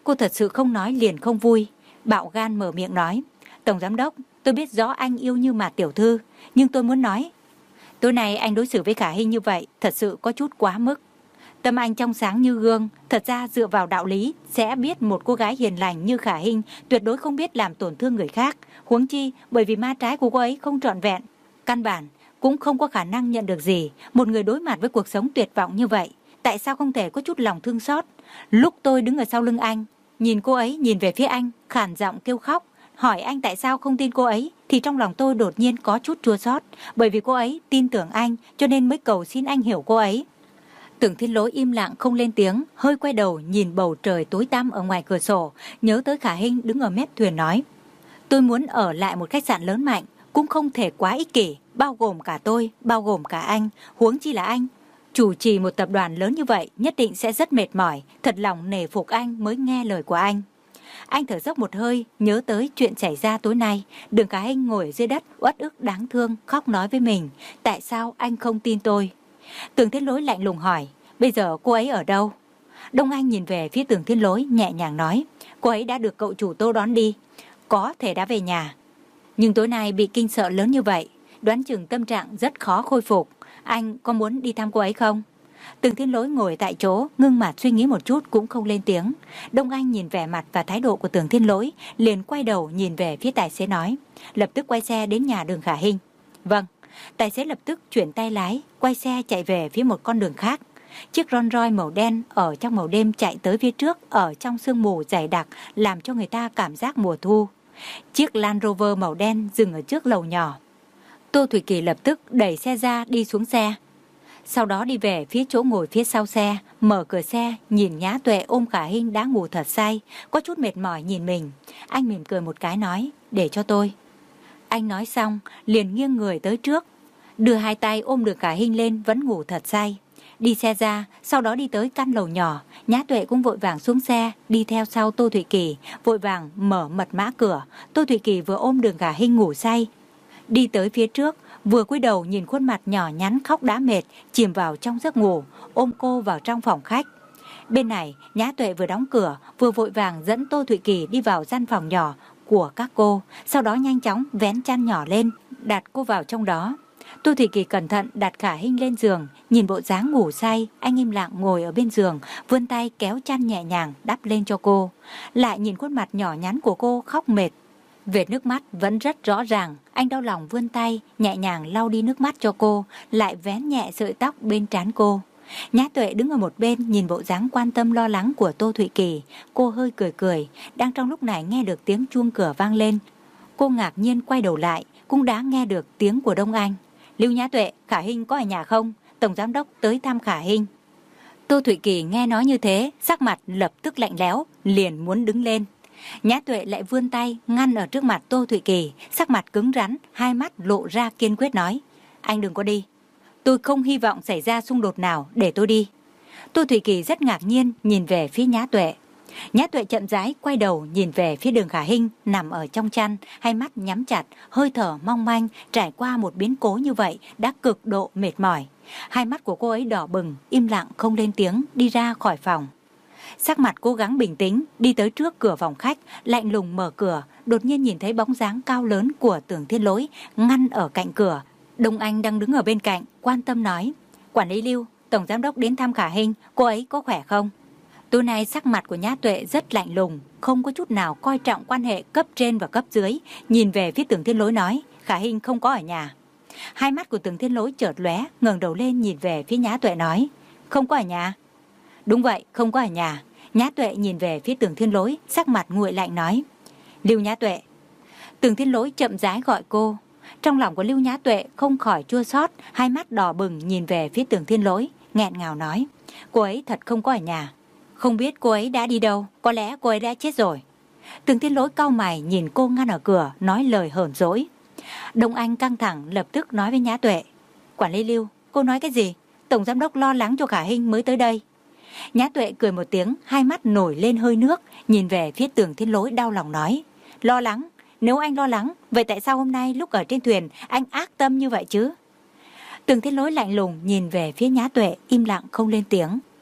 Cô thật sự không nói liền không vui, bạo gan mở miệng nói, Tổng Giám Đốc, tôi biết rõ anh yêu Như Mạt tiểu thư, nhưng tôi muốn nói, tối nay anh đối xử với Khả Hinh như vậy thật sự có chút quá mức. Tâm anh trong sáng như gương, thật ra dựa vào đạo lý sẽ biết một cô gái hiền lành như Khả Hinh tuyệt đối không biết làm tổn thương người khác, huống chi bởi vì ma trái của cô ấy không trọn vẹn, căn bản cũng không có khả năng nhận được gì. Một người đối mặt với cuộc sống tuyệt vọng như vậy, tại sao không thể có chút lòng thương xót? Lúc tôi đứng ở sau lưng anh, nhìn cô ấy nhìn về phía anh, khàn giọng kêu khóc, hỏi anh tại sao không tin cô ấy, thì trong lòng tôi đột nhiên có chút chua xót, bởi vì cô ấy tin tưởng anh cho nên mới cầu xin anh hiểu cô ấy. Tưởng Thiên Lỗi im lặng không lên tiếng, hơi quay đầu nhìn bầu trời tối tăm ở ngoài cửa sổ, nhớ tới Khả Hinh đứng ở mép thuyền nói, tôi muốn ở lại một khách sạn lớn mạnh, cũng không thể quá ích kỷ, bao gồm cả tôi, bao gồm cả anh, huống chi là anh. Chủ trì một tập đoàn lớn như vậy nhất định sẽ rất mệt mỏi, thật lòng nể phục anh mới nghe lời của anh. Anh thở dốc một hơi, nhớ tới chuyện xảy ra tối nay. Đường Khả Hinh ngồi ở dưới đất, uất ức đáng thương, khóc nói với mình, tại sao anh không tin tôi? Tưởng Thiên Lỗi lạnh lùng hỏi, bây giờ cô ấy ở đâu? Đông Anh nhìn về phía Tưởng Thiên Lỗi nhẹ nhàng nói, cô ấy đã được cậu chủ Tô đón đi, có thể đã về nhà. Nhưng tối nay bị kinh sợ lớn như vậy, đoán chừng tâm trạng rất khó khôi phục. Anh có muốn đi thăm cô ấy không? Tưởng Thiên Lỗi ngồi tại chỗ, ngưng mặt suy nghĩ một chút cũng không lên tiếng. Đông Anh nhìn vẻ mặt và thái độ của Tưởng Thiên Lỗi, liền quay đầu nhìn về phía tài xế nói, lập tức quay xe đến nhà Đường Khả Hinh. Vâng. Tài xế lập tức chuyển tay lái, quay xe chạy về phía một con đường khác. Chiếc Rolls Royce màu đen ở trong màu đêm chạy tới phía trước, ở trong sương mù dày đặc làm cho người ta cảm giác mùa thu. Chiếc Land Rover màu đen dừng ở trước lầu nhỏ. Tô Thủy Kỳ lập tức đẩy xe ra đi xuống xe. Sau đó đi về phía chỗ ngồi phía sau xe, mở cửa xe, nhìn Nhã Tuệ ôm Khả Hinh đã ngủ thật say, có chút mệt mỏi nhìn mình. Anh mỉm cười một cái nói, để cho tôi. Anh nói xong, liền nghiêng người tới trước, đưa hai tay ôm được Khả Hinh lên vẫn ngủ thật say. Đi xe ra, sau đó đi tới căn lầu nhỏ, Nhã Tuệ cũng vội vàng xuống xe, đi theo sau Tô Thủy Kỳ, vội vàng mở mật mã cửa. Tô Thủy Kỳ vừa ôm Đường Khả Hinh ngủ say, đi tới phía trước, vừa cúi đầu nhìn khuôn mặt nhỏ nhắn khóc đã mệt, chìm vào trong giấc ngủ, ôm cô vào trong phòng khách. Bên này, Nhã Tuệ vừa đóng cửa, vừa vội vàng dẫn Tô Thủy Kỳ đi vào gian phòng nhỏ của các cô, sau đó nhanh chóng vén chăn nhỏ lên, đặt cô vào trong đó. Tô Thủy Kỳ cẩn thận đặt Khả Hinh lên giường, nhìn bộ dáng ngủ say, anh im lặng ngồi ở bên giường, vươn tay kéo chăn nhẹ nhàng đắp lên cho cô. Lại nhìn khuôn mặt nhỏ nhắn của cô khóc mệt, vệt nước mắt vẫn rất rõ ràng, anh đau lòng vươn tay nhẹ nhàng lau đi nước mắt cho cô, lại vén nhẹ sợi tóc bên trán cô. Nhã Tuệ đứng ở một bên nhìn bộ dáng quan tâm lo lắng của Tô Thủy Kỳ, cô hơi cười cười. Đang trong lúc này nghe được tiếng chuông cửa vang lên, cô ngạc nhiên quay đầu lại, cũng đã nghe được tiếng của Đông Anh. Lưu Nhã Tuệ, Khả Hinh có ở nhà không? Tổng Giám Đốc tới thăm Khả Hinh. Tô Thủy Kỳ nghe nói như thế, sắc mặt lập tức lạnh lẽo, liền muốn đứng lên. Nhã Tuệ lại vươn tay ngăn ở trước mặt Tô Thủy Kỳ, sắc mặt cứng rắn, hai mắt lộ ra kiên quyết nói, anh đừng có đi, tôi không hy vọng xảy ra xung đột nào, để tôi đi. Tô Thủy Kỳ rất ngạc nhiên nhìn về phía Nhã Tuệ. Nhã Tuệ chậm rãi quay đầu nhìn về phía Đường Khả Hinh nằm ở trong chăn, hai mắt nhắm chặt, hơi thở mong manh, trải qua một biến cố như vậy đã cực độ mệt mỏi. Hai mắt của cô ấy đỏ bừng, im lặng không lên tiếng đi ra khỏi phòng. Sắc mặt cố gắng bình tĩnh, đi tới trước cửa phòng khách, lạnh lùng mở cửa, đột nhiên nhìn thấy bóng dáng cao lớn của Tưởng Thiên Lỗi ngăn ở cạnh cửa. Đông Anh đang đứng ở bên cạnh, quan tâm nói, quản lý Lưu, Tổng Giám Đốc đến thăm Khả Hinh, cô ấy có khỏe không? Tối nay sắc mặt của Nhã Tuệ rất lạnh lùng, không có chút nào coi trọng quan hệ cấp trên và cấp dưới, nhìn về phía Tưởng Thiên Lỗi nói, Khả Hinh không có ở nhà. Hai mắt của Tưởng Thiên Lỗi chợt lóe, ngẩng đầu lên nhìn về phía Nhã Tuệ nói, không có ở nhà. Đúng vậy, không có ở nhà. Nhã Tuệ nhìn về phía Tưởng Thiên Lỗi, sắc mặt nguội lạnh nói, Lưu Nhã Tuệ. Tưởng Thiên Lỗi chậm rãi gọi cô. Trong lòng của Lưu Nhã Tuệ không khỏi chua xót, hai mắt đỏ bừng nhìn về phía Tưởng Thiên Lỗi, nghẹn ngào nói, cô ấy thật không có ở nhà. Không biết cô ấy đã đi đâu, có lẽ cô ấy đã chết rồi. Tưởng Thiên Lỗi cau mày nhìn cô ngăn ở cửa, nói lời hờn dỗi. Đông Anh căng thẳng lập tức nói với Nhã Tuệ, quản lý Lưu, cô nói cái gì? Tổng Giám Đốc lo lắng cho Khả Hinh mới tới đây. Nhã Tuệ cười một tiếng, hai mắt nổi lên hơi nước, nhìn về phía Tưởng Thiên Lỗi đau lòng nói, lo lắng? Nếu anh lo lắng, vậy tại sao hôm nay lúc ở trên thuyền anh ác tâm như vậy chứ? Tưởng Thiên Lỗi lạnh lùng nhìn về phía Nhã Tuệ, im lặng không lên tiếng.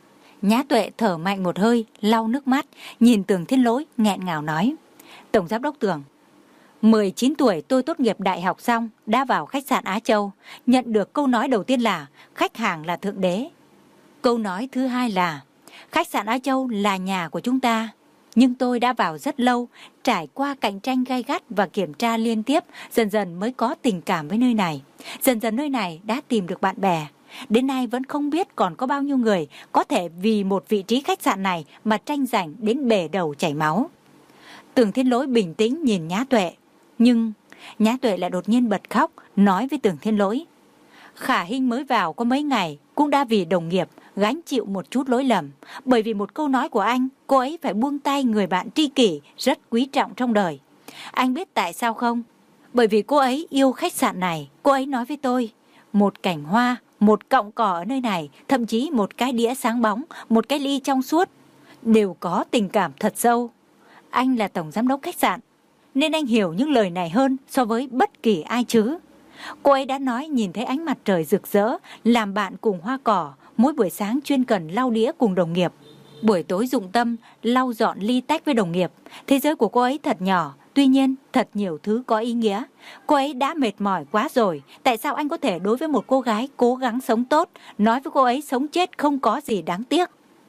Nhã Tuệ thở mạnh một hơi, lau nước mắt, nhìn Tưởng Thiên Lỗi nghẹn ngào nói: Tổng giám đốc Tưởng, mười chín tuổi tôi tốt nghiệp đại học xong, đã vào khách sạn Á Châu, nhận được câu nói đầu tiên là khách hàng là thượng đế. Câu nói thứ hai là khách sạn Á Châu là nhà của chúng ta. Nhưng tôi đã vào rất lâu, trải qua cạnh tranh gay gắt và kiểm tra liên tiếp, dần dần mới có tình cảm với nơi này. Dần dần nơi này đã tìm được bạn bè. Đến nay vẫn không biết còn có bao nhiêu người có thể vì một vị trí khách sạn này mà tranh giành đến bể đầu chảy máu. Tưởng Thiên Lỗi bình tĩnh nhìn Nhã Tuệ. Nhưng Nhã Tuệ lại đột nhiên bật khóc, nói với Tưởng Thiên Lỗi: Khả Hinh mới vào có mấy ngày, cũng đã vì đồng nghiệp gánh chịu một chút lỗi lầm. Bởi vì một câu nói của anh, cô ấy phải buông tay người bạn tri kỷ rất quý trọng trong đời. Anh biết tại sao không? Bởi vì cô ấy yêu khách sạn này. Cô ấy nói với tôi, một cảnh hoa, một cọng cỏ ở nơi này, thậm chí một cái đĩa sáng bóng, một cái ly trong suốt, đều có tình cảm thật sâu. Anh là tổng giám đốc khách sạn, nên anh hiểu những lời này hơn so với bất kỳ ai chứ. Cô ấy đã nói nhìn thấy ánh mặt trời rực rỡ, làm bạn cùng hoa cỏ, mỗi buổi sáng chuyên cần lau đĩa cùng đồng nghiệp, buổi tối dụng tâm lau dọn ly tách với đồng nghiệp. Thế giới của cô ấy thật nhỏ, tuy nhiên thật nhiều thứ có ý nghĩa. Cô ấy đã mệt mỏi quá rồi, tại sao anh có thể đối với một cô gái cố gắng sống tốt, nói với cô ấy sống chết không có gì đáng tiếc?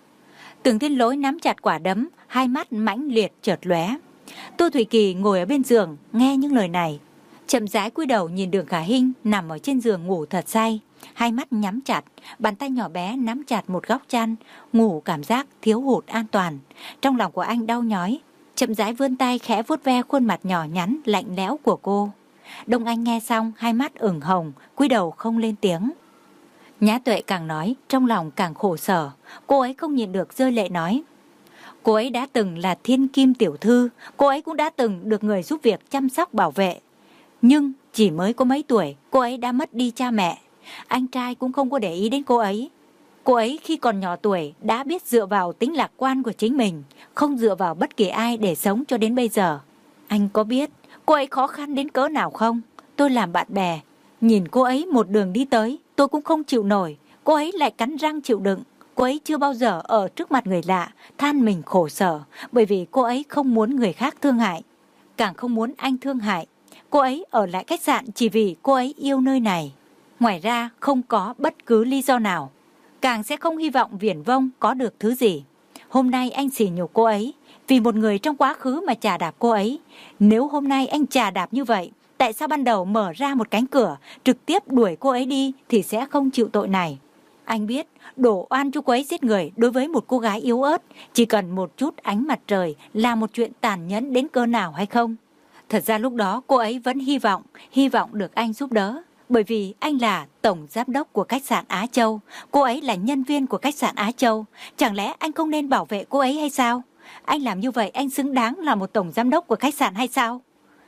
Tưởng Thiên Lỗi nắm chặt quả đấm, hai mắt mãnh liệt chợt lóe. Tô Thủy Kỳ ngồi ở bên giường nghe những lời này, chậm rãi cúi đầu nhìn Đường Khả Hinh nằm ở trên giường ngủ thật say, hai mắt nhắm chặt, bàn tay nhỏ bé nắm chặt một góc chăn, ngủ cảm giác thiếu hụt an toàn. Trong lòng của anh đau nhói, chậm rãi vươn tay khẽ vuốt ve khuôn mặt nhỏ nhắn lạnh lẽo của cô. Đông Anh nghe xong hai mắt ửng hồng, cúi đầu không lên tiếng. Nhã Tuệ càng nói trong lòng càng khổ sở, cô ấy không nhịn được rơi lệ nói: Cô ấy đã từng là thiên kim tiểu thư, cô ấy cũng đã từng được người giúp việc chăm sóc bảo vệ. Nhưng chỉ mới có mấy tuổi, cô ấy đã mất đi cha mẹ. Anh trai cũng không có để ý đến cô ấy. Cô ấy khi còn nhỏ tuổi đã biết dựa vào tính lạc quan của chính mình, không dựa vào bất kỳ ai để sống cho đến bây giờ. Anh có biết cô ấy khó khăn đến cỡ nào không? Tôi làm bạn bè, nhìn cô ấy một đường đi tới, tôi cũng không chịu nổi. Cô ấy lại cắn răng chịu đựng. Cô ấy chưa bao giờ ở trước mặt người lạ than mình khổ sở, bởi vì cô ấy không muốn người khác thương hại, càng không muốn anh thương hại. Cô ấy ở lại khách sạn chỉ vì cô ấy yêu nơi này. Ngoài ra không có bất cứ lý do nào, càng sẽ không hy vọng viển vông có được thứ gì. Hôm nay anh sỉ nhục cô ấy vì một người trong quá khứ mà chà đạp cô ấy. Nếu hôm nay anh chà đạp như vậy, tại sao ban đầu mở ra một cánh cửa trực tiếp đuổi cô ấy đi thì sẽ không chịu tội này? Anh biết đổ oan cho cô ấy giết người đối với một cô gái yếu ớt, chỉ cần một chút ánh mặt trời là một chuyện tàn nhẫn đến cỡ nào hay không? Thật ra lúc đó cô ấy vẫn hy vọng, hy vọng được anh giúp đỡ. Bởi vì anh là tổng giám đốc của khách sạn Á Châu, cô ấy là nhân viên của khách sạn Á Châu. Chẳng lẽ anh không nên bảo vệ cô ấy hay sao? Anh làm như vậy anh xứng đáng là một tổng giám đốc của khách sạn hay sao?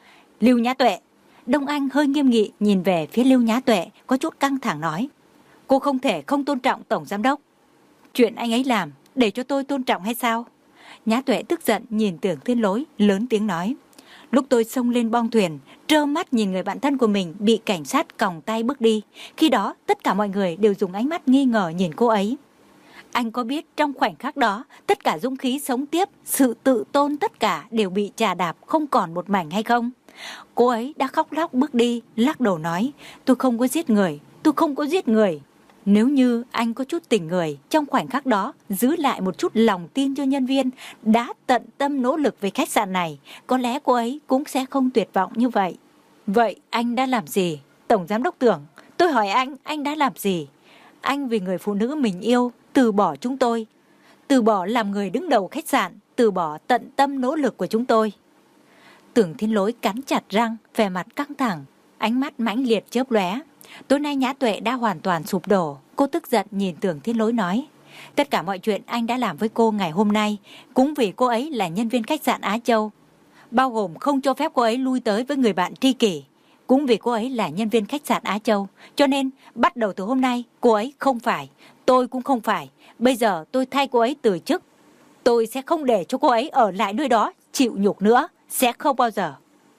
Lưu Nhã Tuệ. Đông Anh hơi nghiêm nghị nhìn về phía Lưu Nhã Tuệ, có chút căng thẳng nói: Cô không thể không tôn trọng tổng giám đốc. Chuyện anh ấy làm để cho tôi tôn trọng hay sao? Nhã Tuệ tức giận nhìn Tưởng Thiên Lỗi, lớn tiếng nói: Lúc tôi xông lên bong thuyền, trơ mắt nhìn người bạn thân của mình bị cảnh sát còng tay bước đi, khi đó tất cả mọi người đều dùng ánh mắt nghi ngờ nhìn cô ấy. Anh có biết trong khoảnh khắc đó, tất cả dũng khí sống tiếp, sự tự tôn tất cả đều bị chà đạp không còn một mảnh hay không? Cô ấy đã khóc lóc bước đi, lắc đầu nói: Tôi không có giết người, tôi không có giết người. Nếu như anh có chút tình người, trong khoảnh khắc đó giữ lại một chút lòng tin cho nhân viên đã tận tâm nỗ lực về khách sạn này, có lẽ cô ấy cũng sẽ không tuyệt vọng như vậy. Vậy anh đã làm gì? Tổng giám đốc Tưởng, tôi hỏi anh, anh đã làm gì? Anh vì người phụ nữ mình yêu, từ bỏ chúng tôi, từ bỏ làm người đứng đầu khách sạn, từ bỏ tận tâm nỗ lực của chúng tôi. Tưởng Thiên Lỗi cắn chặt răng, vẻ mặt căng thẳng, ánh mắt mãnh liệt chớp lóe. Tối nay Nhã Tuệ đã hoàn toàn sụp đổ. Cô tức giận nhìn Tưởng Thiên Lỗi nói: Tất cả mọi chuyện anh đã làm với cô ngày hôm nay cũng vì cô ấy là nhân viên khách sạn Á Châu, bao gồm không cho phép cô ấy lui tới với người bạn tri kỷ, cũng vì cô ấy là nhân viên khách sạn Á Châu. Cho nên bắt đầu từ hôm nay cô ấy không phải, tôi cũng không phải. Bây giờ tôi thay cô ấy từ chức. Tôi sẽ không để cho cô ấy ở lại nơi đó chịu nhục nữa, sẽ không bao giờ.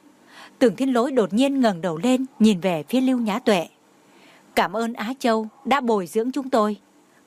Tưởng Thiên Lỗi đột nhiên ngẩng đầu lên nhìn về phía Lưu Nhã Tuệ. Cảm ơn Á Châu đã bồi dưỡng chúng tôi.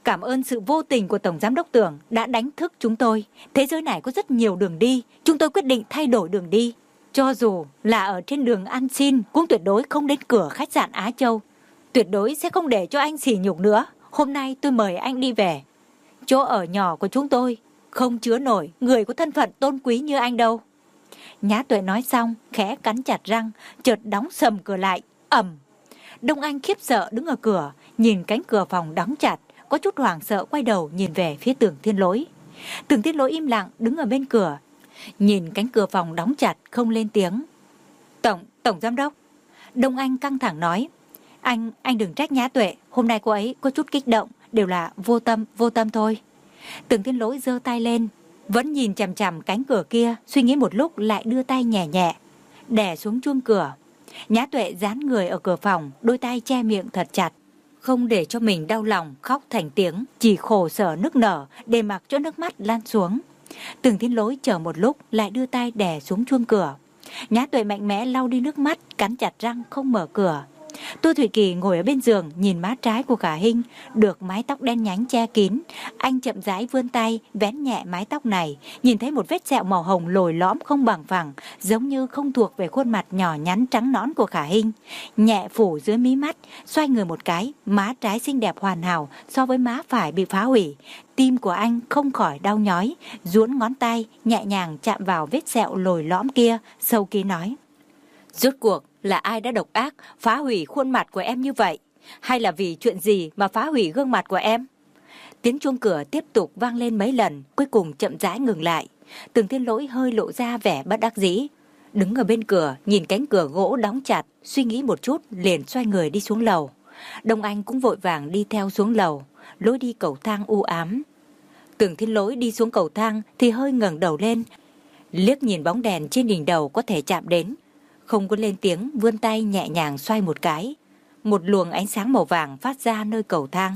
Cảm ơn sự vô tình của Tổng Giám đốc Tưởng đã đánh thức chúng tôi. Thế giới này có rất nhiều đường đi, chúng tôi quyết định thay đổi đường đi. Cho dù là ở trên đường ăn xin cũng tuyệt đối không đến cửa khách sạn Á Châu. Tuyệt đối sẽ không để cho anh sỉ nhục nữa. Hôm nay tôi mời anh đi về. Chỗ ở nhỏ của chúng tôi không chứa nổi người có thân phận tôn quý như anh đâu. Nhã Tuệ nói xong, khẽ cắn chặt răng, chợt đóng sầm cửa lại, ầm. Đông Anh khiếp sợ đứng ở cửa, nhìn cánh cửa phòng đóng chặt, có chút hoảng sợ quay đầu nhìn về phía Tưởng Thiên Lỗi. Tưởng Thiên Lỗi im lặng đứng ở bên cửa, nhìn cánh cửa phòng đóng chặt không lên tiếng. Tổng, Tổng Giám đốc. Đông Anh căng thẳng nói, anh, anh đừng trách Nhã Tuệ, hôm nay cô ấy có chút kích động, đều là vô tâm, vô tâm thôi. Tưởng Thiên Lỗi giơ tay lên, vẫn nhìn chằm chằm cánh cửa kia, suy nghĩ một lúc lại đưa tay nhẹ nhẹ đè xuống chuông cửa. Nhã Tuệ dán người ở cửa phòng, đôi tay che miệng thật chặt, không để cho mình đau lòng khóc thành tiếng, chỉ khổ sở nức nở để mặc cho nước mắt lan xuống. Tưởng Thiên Lỗi chờ một lúc lại đưa tay đè xuống chuông cửa. Nhã Tuệ mạnh mẽ lau đi nước mắt, cắn chặt răng không mở cửa. Tô Thủy Kỳ ngồi ở bên giường nhìn má trái của Khả Hinh được mái tóc đen nhánh che kín. Anh chậm rãi vươn tay vén nhẹ mái tóc này, nhìn thấy một vết sẹo màu hồng lồi lõm không bằng phẳng, giống như không thuộc về khuôn mặt nhỏ nhắn trắng nõn của Khả Hinh. Nhẹ phủ dưới mí mắt, xoay người một cái, má trái xinh đẹp hoàn hảo so với má phải bị phá hủy. Tim của anh không khỏi đau nhói, duỗi ngón tay nhẹ nhàng chạm vào vết sẹo lồi lõm kia, sâu kín nói: Rốt cuộc là ai đã độc ác phá hủy khuôn mặt của em như vậy? Hay là vì chuyện gì mà phá hủy gương mặt của em? Tiếng chuông cửa tiếp tục vang lên mấy lần, cuối cùng chậm rãi ngừng lại. Tưởng Thiên Lỗi hơi lộ ra vẻ bất đắc dĩ, đứng ở bên cửa nhìn cánh cửa gỗ đóng chặt, suy nghĩ một chút liền xoay người đi xuống lầu. Đông Anh cũng vội vàng đi theo xuống lầu, lối đi cầu thang u ám. Tưởng Thiên Lỗi đi xuống cầu thang thì hơi ngẩng đầu lên, liếc nhìn bóng đèn trên đỉnh đầu có thể chạm đến, không có lên tiếng, vươn tay nhẹ nhàng xoay một cái. Một luồng ánh sáng màu vàng phát ra nơi cầu thang.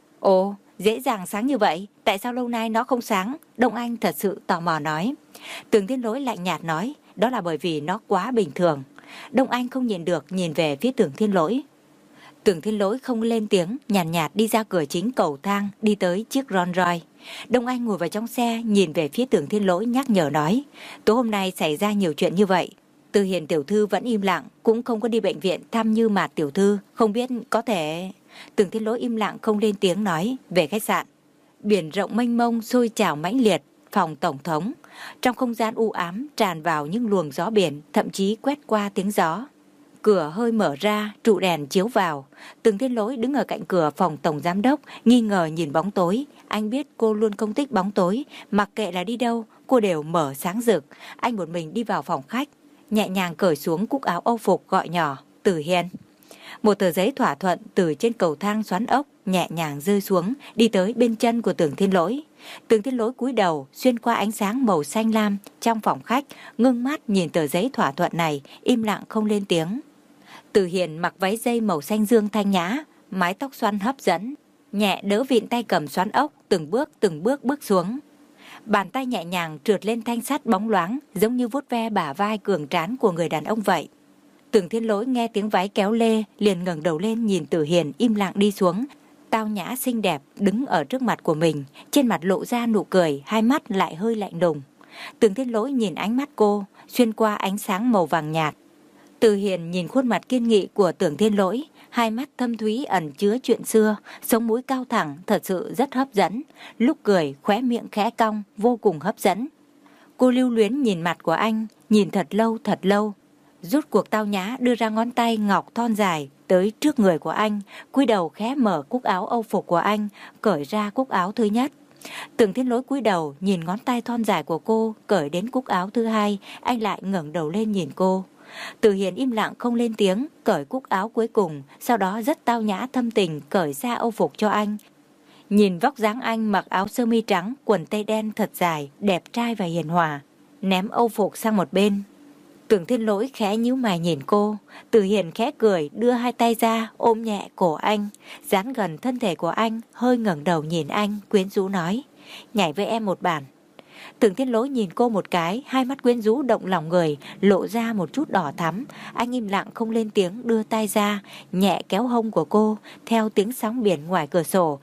Ồ, dễ dàng sáng như vậy, tại sao lâu nay nó không sáng? Đông Anh thật sự tò mò nói. Tưởng Thiên Lỗi lạnh nhạt nói, đó là bởi vì nó quá bình thường. Đông Anh không nhìn được, nhìn về phía Tưởng Thiên Lỗi. Tưởng Thiên Lỗi không lên tiếng, nhàn nhạt, nhạt đi ra cửa chính cầu thang, đi tới chiếc Rolls Royce. Đông Anh ngồi vào trong xe, nhìn về phía Tưởng Thiên Lỗi nhắc nhở nói, tối hôm nay xảy ra nhiều chuyện như vậy. Từ Hiền tiểu thư vẫn im lặng, cũng không có đi bệnh viện thăm Như Mạt tiểu thư, không biết có thể... Tưởng Thiên Lỗi im lặng không lên tiếng nói, về khách sạn. Biển rộng mênh mông sôi trào mãnh liệt, phòng tổng thống. Trong không gian u ám tràn vào những luồng gió biển, thậm chí quét qua tiếng gió. Cửa hơi mở ra, trụ đèn chiếu vào. Tưởng Thiên Lỗi đứng ở cạnh cửa phòng tổng giám đốc, nghi ngờ nhìn bóng tối. Anh biết cô luôn không thích bóng tối, mặc kệ là đi đâu, cô đều mở sáng rực. Anh một mình đi vào phòng khách, nhẹ nhàng cởi xuống cúc áo âu phục, gọi nhỏ, Tử Hiền. Một tờ giấy thỏa thuận từ trên cầu thang xoắn ốc nhẹ nhàng rơi xuống, đi tới bên chân của Tưởng Thiên Lỗi. Tưởng Thiên Lỗi cúi đầu xuyên qua ánh sáng màu xanh lam trong phòng khách, ngưng mắt nhìn tờ giấy thỏa thuận này, im lặng không lên tiếng. Tử Hiền mặc váy dây màu xanh dương thanh nhã, mái tóc xoăn hấp dẫn, nhẹ đỡ vịn tay cầm xoắn ốc, từng bước từng bước bước xuống. Bàn tay nhẹ nhàng trượt lên thanh sắt bóng loáng, giống như vuốt ve bả vai cường tráng của người đàn ông vậy. Tưởng Thiên Lỗi nghe tiếng váy kéo lê, liền ngẩng đầu lên nhìn Tử Hiền im lặng đi xuống, tao nhã xinh đẹp đứng ở trước mặt của mình, trên mặt lộ ra nụ cười, hai mắt lại hơi lạnh lùng. Tưởng Thiên Lỗi nhìn ánh mắt cô, xuyên qua ánh sáng màu vàng nhạt. Tử Hiền nhìn khuôn mặt kiên nghị của Tưởng Thiên Lỗi, hai mắt thâm thúy ẩn chứa chuyện xưa, sống mũi cao thẳng, thật sự rất hấp dẫn. Lúc cười, khóe miệng khẽ cong, vô cùng hấp dẫn. Cô lưu luyến nhìn mặt của anh, nhìn thật lâu thật lâu. Rút cuộc tao nhã đưa ra ngón tay ngọc thon dài tới trước người của anh, cúi đầu khẽ mở cúc áo âu phục của anh, cởi ra cúc áo thứ nhất. Tưởng Thiên Lỗi cúi đầu nhìn ngón tay thon dài của cô, cởi đến cúc áo thứ hai, anh lại ngẩng đầu lên nhìn cô. Tử Hiền im lặng không lên tiếng, cởi cúc áo cuối cùng, sau đó rất tao nhã thâm tình cởi ra âu phục cho anh. Nhìn vóc dáng anh mặc áo sơ mi trắng, quần tây đen thật dài, đẹp trai và hiền hòa, ném âu phục sang một bên. Tưởng Thiên Lỗi khẽ nhíu mày nhìn cô. Tử Hiền khẽ cười, đưa hai tay ra ôm nhẹ cổ anh, dán gần thân thể của anh, hơi ngẩng đầu nhìn anh, quyến rũ nói, nhảy với em một bản. Tưởng Thiên Lỗi nhìn cô một cái, hai mắt quyến rũ động lòng người, lộ ra một chút đỏ thắm. Anh im lặng không lên tiếng, đưa tay ra, nhẹ kéo hông của cô, theo tiếng sóng biển ngoài cửa sổ.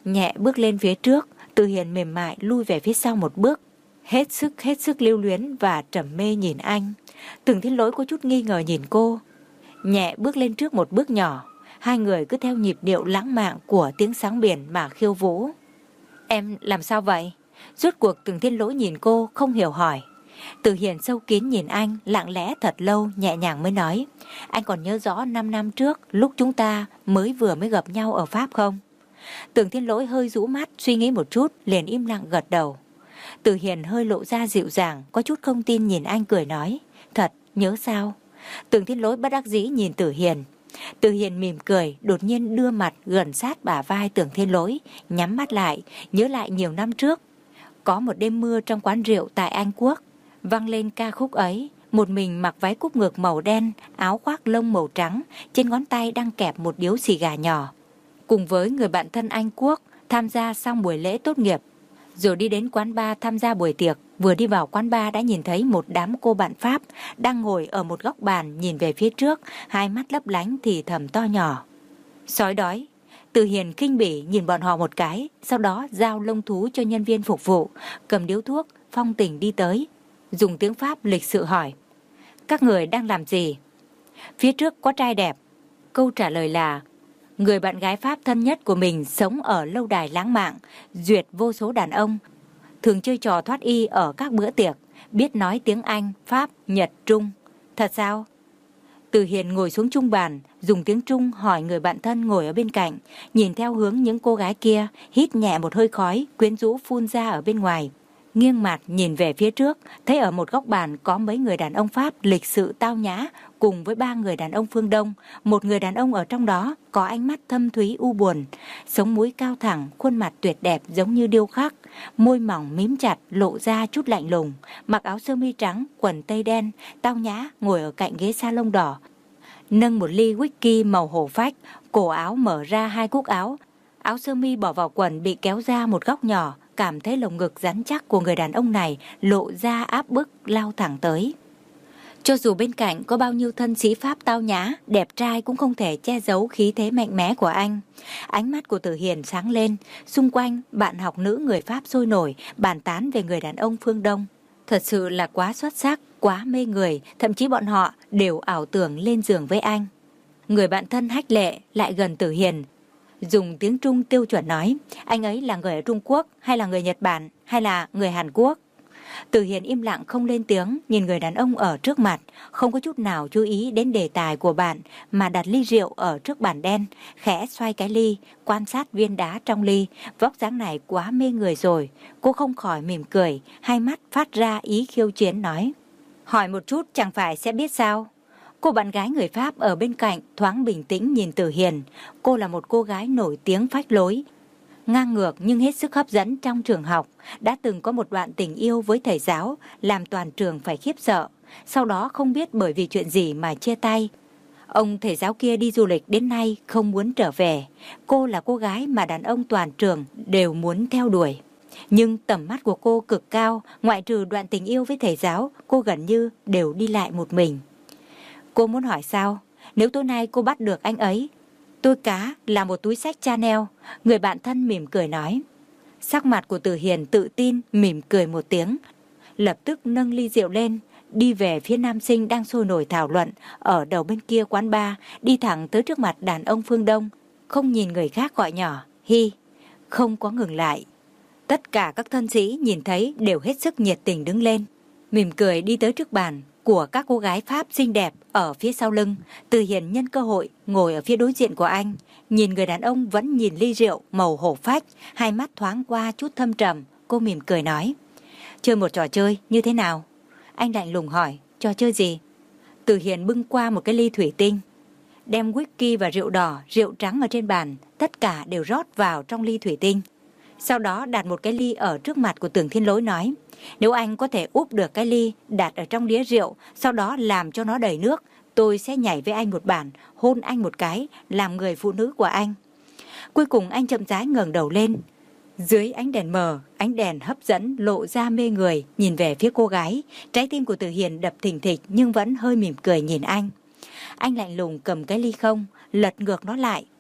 nhẹ bước lên phía trước. Từ Hiền mềm mại lui về phía sau một bước, hết sức hết sức lưu luyến và trầm mê nhìn anh. Tưởng Thiên Lỗi có chút nghi ngờ nhìn cô, nhẹ bước lên trước một bước nhỏ. Hai người cứ theo nhịp điệu lãng mạn của tiếng sóng biển mà khiêu vũ. Em làm sao vậy? Rốt cuộc Tưởng Thiên Lỗi nhìn cô không hiểu hỏi. Từ Hiền sâu kín nhìn anh, lặng lẽ thật lâu, nhẹ nhàng mới nói, anh còn nhớ rõ năm năm trước lúc chúng ta mới vừa mới gặp nhau ở Pháp không? Tưởng Thiên Lỗi hơi rũ mắt, suy nghĩ một chút, liền im lặng gật đầu. Từ Hiền hơi lộ ra dịu dàng, có chút không tin nhìn anh cười nói, thật, nhớ sao? Tưởng Thiên Lỗi bất đắc dĩ nhìn Từ Hiền. Từ Hiền mỉm cười, đột nhiên đưa mặt gần sát bả vai Tưởng Thiên Lỗi, nhắm mắt lại, nhớ lại nhiều năm trước. Có một đêm mưa trong quán rượu tại Anh Quốc, vang lên ca khúc ấy. Một mình mặc váy cúc ngực màu đen, áo khoác lông màu trắng, trên ngón tay đang kẹp một điếu xì gà nhỏ. Cùng với người bạn thân Anh Quốc tham gia xong buổi lễ tốt nghiệp, rồi đi đến quán bar tham gia buổi tiệc. Vừa đi vào quán bar đã nhìn thấy một đám cô bạn Pháp đang ngồi ở một góc bàn nhìn về phía trước, hai mắt lấp lánh thì thầm to nhỏ. Sói đói. Từ Hiền khinh bỉ nhìn bọn họ một cái, sau đó giao lông thú cho nhân viên phục vụ, cầm điếu thuốc, phong tình đi tới, dùng tiếng Pháp lịch sự hỏi, các người đang làm gì? Phía trước có trai đẹp. Câu trả lời là, người bạn gái Pháp thân nhất của mình sống ở lâu đài lãng mạn, duyệt vô số đàn ông, thường chơi trò thoát y ở các bữa tiệc, biết nói tiếng Anh, Pháp, Nhật, Trung. Thật sao? Từ Hiền ngồi xuống chung bàn, dùng tiếng Trung hỏi người bạn thân ngồi ở bên cạnh, nhìn theo hướng những cô gái kia, hít nhẹ một hơi khói, quyến rũ phun ra ở bên ngoài. Nghiêng mặt nhìn về phía trước, thấy ở một góc bàn có mấy người đàn ông Pháp lịch sự tao nhã, cùng với ba người đàn ông phương Đông. Một người đàn ông ở trong đó có ánh mắt thâm thúy u buồn, sống mũi cao thẳng, khuôn mặt tuyệt đẹp giống như điêu khắc, môi mỏng mím chặt lộ ra chút lạnh lùng, mặc áo sơ mi trắng, quần tây đen, tao nhã ngồi ở cạnh ghế salon đỏ, nâng một ly whisky màu hổ phách, cổ áo mở ra hai cúc áo, áo sơ mi bỏ vào quần bị kéo ra một góc nhỏ. Cảm thấy lồng ngực rắn chắc của người đàn ông này lộ ra áp bức lao thẳng tới. Cho dù bên cạnh có bao nhiêu thân sĩ Pháp tao nhã, đẹp trai cũng không thể che giấu khí thế mạnh mẽ của anh. Ánh mắt của Từ Hiền sáng lên, xung quanh bạn học nữ người Pháp sôi nổi, bàn tán về người đàn ông phương Đông. Thật sự là quá xuất sắc, quá mê người, thậm chí bọn họ đều ảo tưởng lên giường với anh. Người bạn thân hách lệ lại gần Từ Hiền, dùng tiếng Trung tiêu chuẩn nói, anh ấy là người ở Trung Quốc, hay là người Nhật Bản, hay là người Hàn Quốc? Từ Hiền im lặng không lên tiếng, nhìn người đàn ông ở trước mặt, không có chút nào chú ý đến đề tài của bạn, mà đặt ly rượu ở trước bàn đen, khẽ xoay cái ly, quan sát viên đá trong ly. Vóc dáng này quá mê người rồi. Cô không khỏi mỉm cười, hai mắt phát ra ý khiêu chiến nói, hỏi một chút chẳng phải sẽ biết sao? Cô bạn gái người Pháp ở bên cạnh thoáng bình tĩnh nhìn Từ Hiền. Cô là một cô gái nổi tiếng phách lối, ngang ngược nhưng hết sức hấp dẫn trong trường học. Đã từng có một đoạn tình yêu với thầy giáo, làm toàn trường phải khiếp sợ. Sau đó không biết bởi vì chuyện gì mà chia tay. Ông thầy giáo kia đi du lịch đến nay không muốn trở về. Cô là cô gái mà đàn ông toàn trường đều muốn theo đuổi. Nhưng tầm mắt của cô cực cao, ngoại trừ đoạn tình yêu với thầy giáo, cô gần như đều đi lại một mình. Cô muốn hỏi sao? Nếu tối nay cô bắt được anh ấy, tôi cá là một túi xách Chanel. Người bạn thân mỉm cười nói. Sắc mặt của Từ Hiền tự tin, mỉm cười một tiếng, lập tức nâng ly rượu lên, đi về phía nam sinh đang sôi nổi thảo luận ở đầu bên kia quán bar, đi thẳng tới trước mặt đàn ông phương Đông, không nhìn người khác gọi nhỏ, hi, không có ngừng lại. Tất cả các thân sĩ nhìn thấy đều hết sức nhiệt tình đứng lên, mỉm cười đi tới trước bàn của các cô gái Pháp xinh đẹp ở phía sau lưng. Từ Hiền nhân cơ hội ngồi ở phía đối diện của anh, nhìn người đàn ông vẫn nhìn ly rượu màu hổ phách, hai mắt thoáng qua chút thâm trầm. Cô mỉm cười nói, chơi một trò chơi như thế nào? Anh lạnh lùng hỏi, trò chơi gì? Từ Hiền bưng qua một cái ly thủy tinh, đem whisky và rượu đỏ, rượu trắng ở trên bàn, tất cả đều rót vào trong ly thủy tinh. Sau đó đặt một cái ly ở trước mặt của Tưởng Thiên Lỗi nói, nếu anh có thể úp được cái ly đặt ở trong đĩa rượu, sau đó làm cho nó đầy nước, tôi sẽ nhảy với anh một bản, hôn anh một cái, làm người phụ nữ của anh. Cuối cùng anh chậm rãi ngẩng đầu lên. Dưới ánh đèn mờ, ánh đèn hấp dẫn lộ ra mê người, nhìn về phía cô gái. Trái tim của Từ Hiền đập thình thịch nhưng vẫn hơi mỉm cười nhìn anh. Anh lạnh lùng cầm cái ly không, lật ngược nó lại,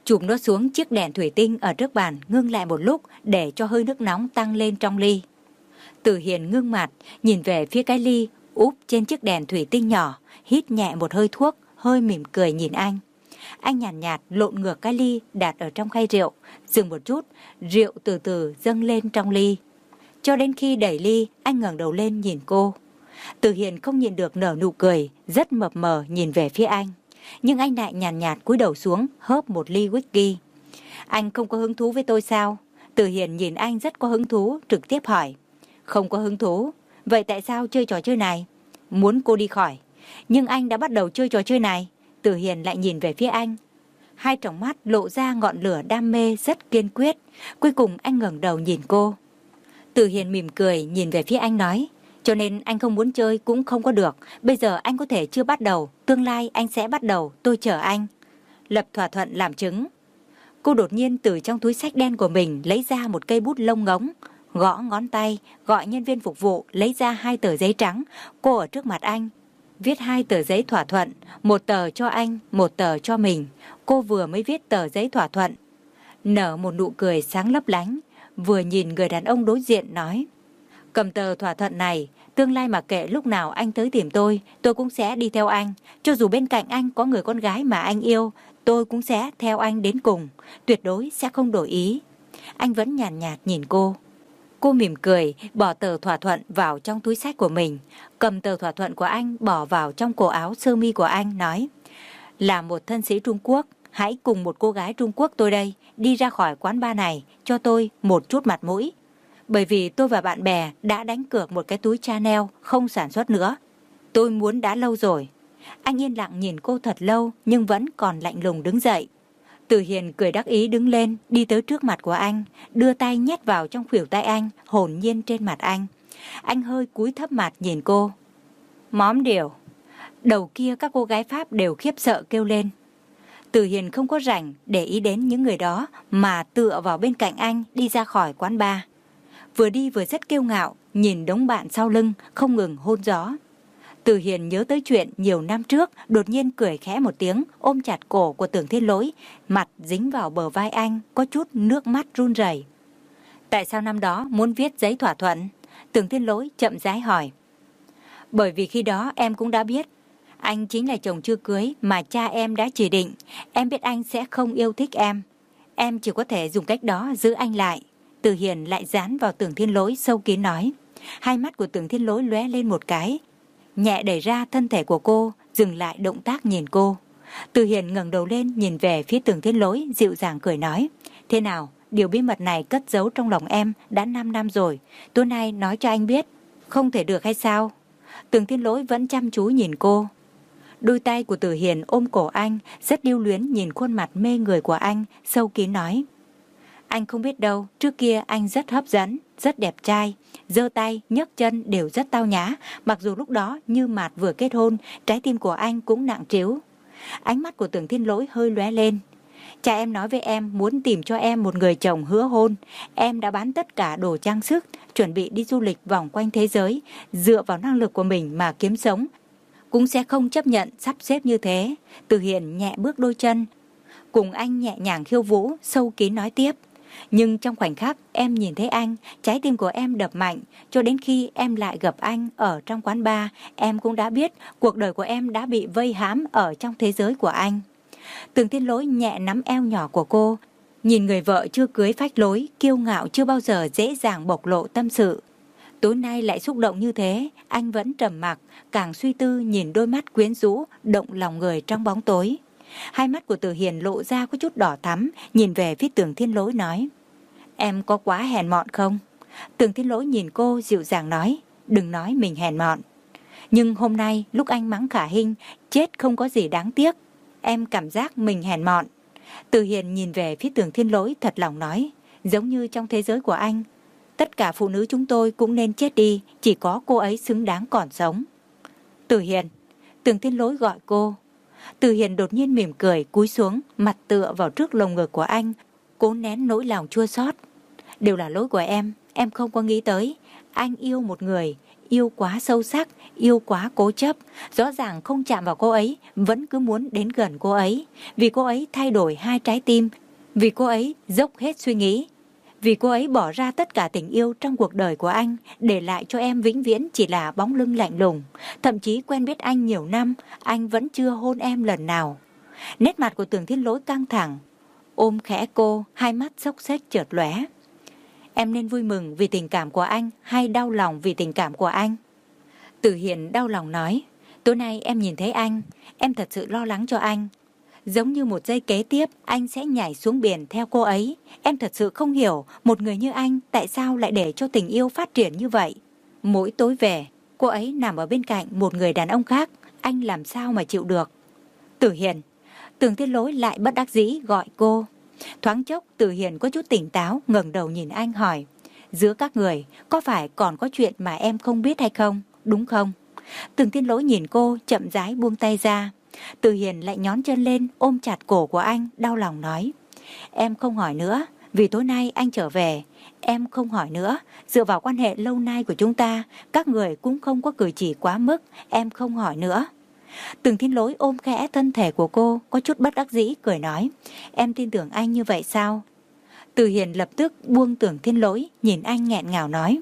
chụm nó xuống chiếc đèn thủy tinh ở trước bàn, ngưng lại một lúc để cho hơi nước nóng tăng lên trong ly. Từ Hiền ngưng mặt, nhìn về phía cái ly úp trên chiếc đèn thủy tinh nhỏ, hít nhẹ một hơi thuốc, hơi mỉm cười nhìn anh. Anh nhàn nhạt, nhạt lộn ngược cái ly đặt ở trong khay rượu, dừng một chút, rượu từ từ dâng lên trong ly. Cho đến khi đẩy ly, anh ngẩng đầu lên nhìn cô. Từ Hiền không nhịn được nở nụ cười, rất mập mờ nhìn về phía anh. Nhưng anh lại nhàn nhạt cúi đầu xuống, hớp một ly whisky. Anh không có hứng thú với tôi sao? Từ Hiền nhìn anh rất có hứng thú, trực tiếp hỏi. Không có hứng thú. Vậy tại sao chơi trò chơi này? Muốn cô đi khỏi. Nhưng anh đã bắt đầu chơi trò chơi này. Từ Hiền lại nhìn về phía anh. Hai tròng mắt lộ ra ngọn lửa đam mê rất kiên quyết. Cuối cùng anh ngẩng đầu nhìn cô. Từ Hiền mỉm cười nhìn về phía anh nói. Cho nên anh không muốn chơi cũng không có được. Bây giờ anh có thể chưa bắt đầu. Tương lai anh sẽ bắt đầu. Tôi chờ anh. Lập thỏa thuận làm chứng. Cô đột nhiên từ trong túi xách đen của mình lấy ra một cây bút lông ngống. Gõ ngón tay, gọi nhân viên phục vụ lấy ra hai tờ giấy trắng. Cô ở trước mặt anh. Viết hai tờ giấy thỏa thuận. Một tờ cho anh, một tờ cho mình. Cô vừa mới viết tờ giấy thỏa thuận, nở một nụ cười sáng lấp lánh. Vừa nhìn người đàn ông đối diện nói. Cầm tờ thỏa thuận này, tương lai mà kệ lúc nào anh tới tìm tôi, tôi cũng sẽ đi theo anh. Cho dù bên cạnh anh có người con gái mà anh yêu, tôi cũng sẽ theo anh đến cùng. Tuyệt đối sẽ không đổi ý. Anh vẫn nhàn nhạt, nhạt nhìn cô. Cô mỉm cười, bỏ tờ thỏa thuận vào trong túi xách của mình. Cầm tờ thỏa thuận của anh, bỏ vào trong cổ áo sơ mi của anh, nói. Là một thân sĩ Trung Quốc, hãy cùng một cô gái Trung Quốc tôi đây, đi ra khỏi quán bar này, cho tôi một chút mặt mũi. Bởi vì tôi và bạn bè đã đánh cược một cái túi Chanel không sản xuất nữa. Tôi muốn đã lâu rồi. Anh yên lặng nhìn cô thật lâu nhưng vẫn còn lạnh lùng đứng dậy. Từ Hiền cười đắc ý đứng lên, đi tới trước mặt của anh, đưa tay nhét vào trong khuỷu tay anh, hồn nhiên trên mặt anh. Anh hơi cúi thấp mặt nhìn cô. Móm điều. Đầu kia các cô gái Pháp đều khiếp sợ kêu lên. Từ Hiền không có rảnh để ý đến những người đó mà tựa vào bên cạnh anh đi ra khỏi quán bar. Vừa đi vừa rất kiêu ngạo, nhìn đống bạn sau lưng không ngừng hôn gió. Từ Hiền nhớ tới chuyện nhiều năm trước, đột nhiên cười khẽ một tiếng, ôm chặt cổ của Tưởng Thiên Lỗi, mặt dính vào bờ vai anh, có chút nước mắt run rẩy. Tại sao năm đó muốn viết giấy thỏa thuận? Tưởng Thiên Lỗi chậm rãi hỏi. Bởi vì khi đó em cũng đã biết, anh chính là chồng chưa cưới mà cha em đã chỉ định. Em biết anh sẽ không yêu thích em. Em chỉ có thể dùng cách đó giữ anh lại. Từ Hiền lại dán vào Tưởng Thiên Lỗi sâu kín nói. Hai mắt của Tưởng Thiên Lỗi lóe lên một cái, nhẹ đẩy ra thân thể của cô, dừng lại động tác nhìn cô. Từ Hiền ngẩng đầu lên nhìn về phía Tưởng Thiên Lỗi, dịu dàng cười nói. Thế nào, điều bí mật này cất giấu trong lòng em đã năm năm rồi. Tối nay nói cho anh biết, không thể được hay sao? Tưởng Thiên Lỗi vẫn chăm chú nhìn cô. Đôi tay của Từ Hiền ôm cổ anh, rất lưu luyến nhìn khuôn mặt mê người của anh, sâu kín nói. Anh không biết đâu, trước kia anh rất hấp dẫn, rất đẹp trai, giơ tay, nhấc chân đều rất tao nhã, mặc dù lúc đó như Mạt vừa kết hôn, trái tim của anh cũng nặng trĩu. Ánh mắt của Tưởng Thiên Lỗi hơi lóe lên. Cha em nói với em muốn tìm cho em một người chồng hứa hôn, em đã bán tất cả đồ trang sức, chuẩn bị đi du lịch vòng quanh thế giới, dựa vào năng lực của mình mà kiếm sống, cũng sẽ không chấp nhận sắp xếp như thế. Từ Hiền nhẹ bước đôi chân, cùng anh nhẹ nhàng khiêu vũ, sâu kín nói tiếp. Nhưng trong khoảnh khắc em nhìn thấy anh, trái tim của em đập mạnh, cho đến khi em lại gặp anh ở trong quán bar, em cũng đã biết cuộc đời của em đã bị vây hãm ở trong thế giới của anh. Tưởng Thiên Lỗi nhẹ nắm eo nhỏ của cô, nhìn người vợ chưa cưới phách lối, kiêu ngạo chưa bao giờ dễ dàng bộc lộ tâm sự. Tối nay lại xúc động như thế, anh vẫn trầm mặc, càng suy tư nhìn đôi mắt quyến rũ, động lòng người trong bóng tối. Hai mắt của Từ Hiền lộ ra có chút đỏ thắm, nhìn về phía Tưởng Thiên Lỗi nói. Em có quá hèn mọn không? Tưởng Thiên Lỗi nhìn cô dịu dàng nói. Đừng nói mình hèn mọn. Nhưng hôm nay lúc anh mắng Khả Hinh, chết không có gì đáng tiếc. Em cảm giác mình hèn mọn. Từ Hiền nhìn về phía Tưởng Thiên Lỗi thật lòng nói. Giống như trong thế giới của anh, tất cả phụ nữ chúng tôi cũng nên chết đi, chỉ có cô ấy xứng đáng còn sống. Từ Hiền. Tưởng Thiên Lỗi gọi cô. Từ Hiền đột nhiên mỉm cười, cúi xuống, mặt tựa vào trước lồng ngực của anh, cố nén nỗi lòng chua xót. Đều là lỗi của em, em không có nghĩ tới. Anh yêu một người, yêu quá sâu sắc, yêu quá cố chấp, rõ ràng không chạm vào cô ấy, vẫn cứ muốn đến gần cô ấy. Vì cô ấy thay đổi hai trái tim, vì cô ấy dốc hết suy nghĩ, vì cô ấy bỏ ra tất cả tình yêu trong cuộc đời của anh, để lại cho em vĩnh viễn chỉ là bóng lưng lạnh lùng. Thậm chí quen biết anh nhiều năm, anh vẫn chưa hôn em lần nào. Nét mặt của Tưởng Thiên Lỗi căng thẳng, ôm khẽ cô, hai mắt xốc xếch chợt lóe. Em nên vui mừng vì tình cảm của anh hay đau lòng vì tình cảm của anh? Tử Hiền đau lòng nói, tối nay em nhìn thấy anh, em thật sự lo lắng cho anh. Giống như một giây kế tiếp anh sẽ nhảy xuống biển theo cô ấy. Em thật sự không hiểu một người như anh tại sao lại để cho tình yêu phát triển như vậy. Mỗi tối về, cô ấy nằm ở bên cạnh một người đàn ông khác, anh làm sao mà chịu được? Tử Hiền. Tưởng Thiên Lỗi lại bất đắc dĩ gọi cô. Thoáng chốc Tử Hiền có chút tỉnh táo, ngẩng đầu nhìn anh hỏi, giữa các người có phải còn có chuyện mà em không biết hay không, đúng không? Tưởng Thiên Lỗi nhìn cô, chậm rãi buông tay ra. Tử Hiền lại nhón chân lên ôm chặt cổ của anh, đau lòng nói, em không hỏi nữa, vì tối nay anh trở về. Em không hỏi nữa, dựa vào quan hệ lâu nay của chúng ta, các người cũng không có cử chỉ quá mức, em không hỏi nữa. Tưởng Thiên Lỗi ôm khẽ thân thể của cô, có chút bất đắc dĩ cười nói, em tin tưởng anh như vậy sao? Tử Hiền lập tức buông Tưởng Thiên Lỗi, nhìn anh nghẹn ngào nói,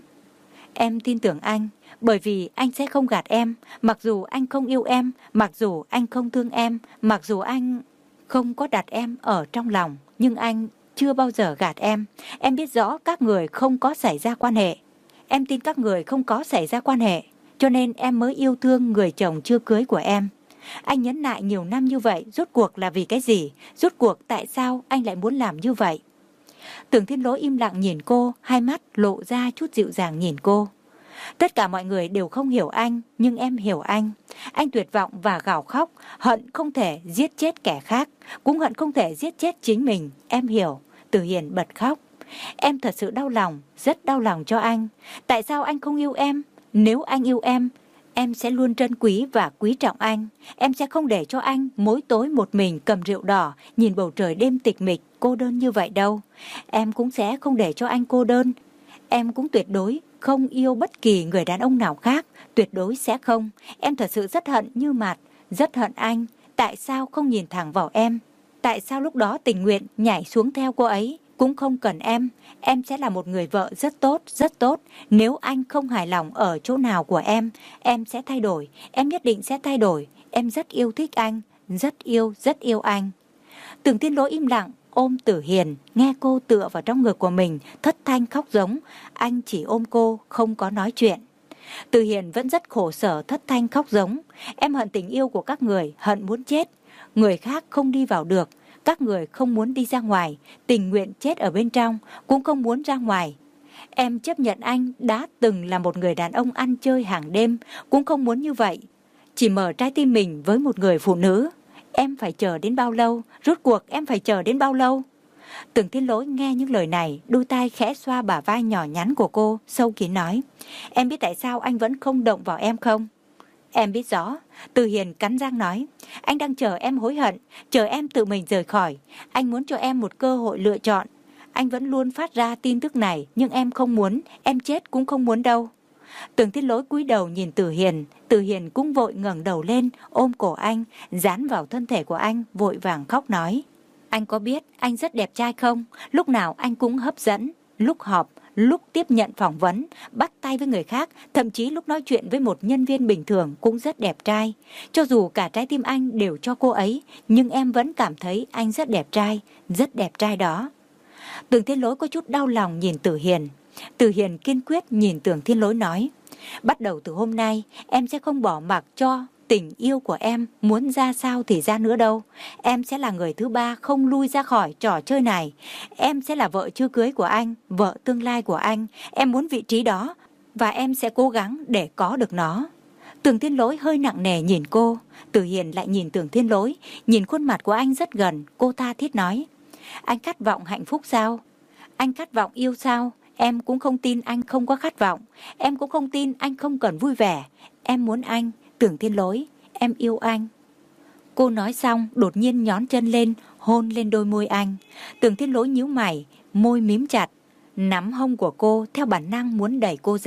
em tin tưởng anh, bởi vì anh sẽ không gạt em, mặc dù anh không yêu em, mặc dù anh không thương em, mặc dù anh không có đặt em ở trong lòng, nhưng anh chưa bao giờ gạt em. Em biết rõ các người không có xảy ra quan hệ. Em tin các người không có xảy ra quan hệ, cho nên em mới yêu thương người chồng chưa cưới của em. Anh nhẫn nại nhiều năm như vậy, rốt cuộc là vì cái gì? Rốt cuộc tại sao anh lại muốn làm như vậy? Tưởng Thiên Lỗi im lặng nhìn cô, hai mắt lộ ra chút dịu dàng nhìn cô. Tất cả mọi người đều không hiểu anh, nhưng em hiểu anh. Anh tuyệt vọng và gào khóc, hận không thể giết chết kẻ khác, cũng hận không thể giết chết chính mình. Em hiểu. Tử Hiền bật khóc. Em thật sự đau lòng, rất đau lòng cho anh. Tại sao anh không yêu em? Nếu anh yêu em, em sẽ luôn trân quý và quý trọng anh. Em sẽ không để cho anh mỗi tối một mình cầm rượu đỏ, nhìn bầu trời đêm tịch mịch, cô đơn như vậy đâu. Em cũng sẽ không để cho anh cô đơn. Em cũng tuyệt đối không yêu bất kỳ người đàn ông nào khác, tuyệt đối sẽ không. Em thật sự rất hận Như Mạt, rất hận anh. Tại sao không nhìn thẳng vào em? Tại sao lúc đó tình nguyện nhảy xuống theo cô ấy, cũng không cần em? Em sẽ là một người vợ rất tốt, rất tốt. Nếu anh không hài lòng ở chỗ nào của em, em sẽ thay đổi, em nhất định sẽ thay đổi. Em rất yêu thích anh, rất yêu, rất yêu anh. Tưởng Thiên Lỗi im lặng, ôm Tử Hiền, nghe cô tựa vào trong ngực của mình, thất thanh khóc giống. Anh chỉ ôm cô, không có nói chuyện. Tử Hiền vẫn rất khổ sở, thất thanh khóc giống. Em hận tình yêu của các người, hận muốn chết. Người khác không đi vào được, các người không muốn đi ra ngoài, tình nguyện chết ở bên trong, cũng không muốn ra ngoài. Em chấp nhận anh đã từng là một người đàn ông ăn chơi hàng đêm, cũng không muốn như vậy. Chỉ mở trái tim mình với một người phụ nữ. Em phải chờ đến bao lâu? Rốt cuộc em phải chờ đến bao lâu? Tưởng Thiên Lỗi nghe những lời này, đôi tay khẽ xoa bả vai nhỏ nhắn của cô, sâu kín nói, em biết tại sao anh vẫn không động vào em không? Em biết rõ. Từ Hiền cắn răng nói, anh đang chờ em hối hận, chờ em tự mình rời khỏi. Anh muốn cho em một cơ hội lựa chọn. Anh vẫn luôn phát ra tin tức này, nhưng em không muốn, em chết cũng không muốn đâu. Tưởng Thiên Lỗi cúi đầu nhìn Từ Hiền, Từ Hiền cũng vội ngẩng đầu lên, ôm cổ anh, dán vào thân thể của anh, vội vàng khóc nói, anh có biết anh rất đẹp trai không? Lúc nào anh cũng hấp dẫn, lúc họp, lúc tiếp nhận phỏng vấn, bắt tay với người khác, thậm chí lúc nói chuyện với một nhân viên bình thường cũng rất đẹp trai. Cho dù cả trái tim anh đều cho cô ấy, nhưng em vẫn cảm thấy anh rất đẹp trai, rất đẹp trai đó. Tưởng Thiên Lỗi có chút đau lòng nhìn Từ Hiền. Từ Hiền kiên quyết nhìn Tưởng Thiên Lỗi nói, bắt đầu từ hôm nay em sẽ không bỏ mặc cho tình yêu của em muốn ra sao thì ra nữa đâu. Em sẽ là người thứ ba không lui ra khỏi trò chơi này. Em sẽ là vợ chưa cưới của anh, vợ tương lai của anh. Em muốn vị trí đó và em sẽ cố gắng để có được nó. Tưởng Thiên Lỗi hơi nặng nề nhìn cô. Từ Hiền lại nhìn Tưởng Thiên Lỗi, nhìn khuôn mặt của anh rất gần. Cô tha thiết nói, anh khát vọng hạnh phúc sao? Anh khát vọng yêu sao? Em cũng không tin anh không có khát vọng. Em cũng không tin anh không cần vui vẻ. Em muốn anh, Tưởng Thiên Lỗi, em yêu anh. Cô nói xong đột nhiên nhón chân lên, hôn lên đôi môi anh. Tưởng Thiên Lỗi nhíu mày, môi mím chặt, nắm hông của cô theo bản năng muốn đẩy cô ra.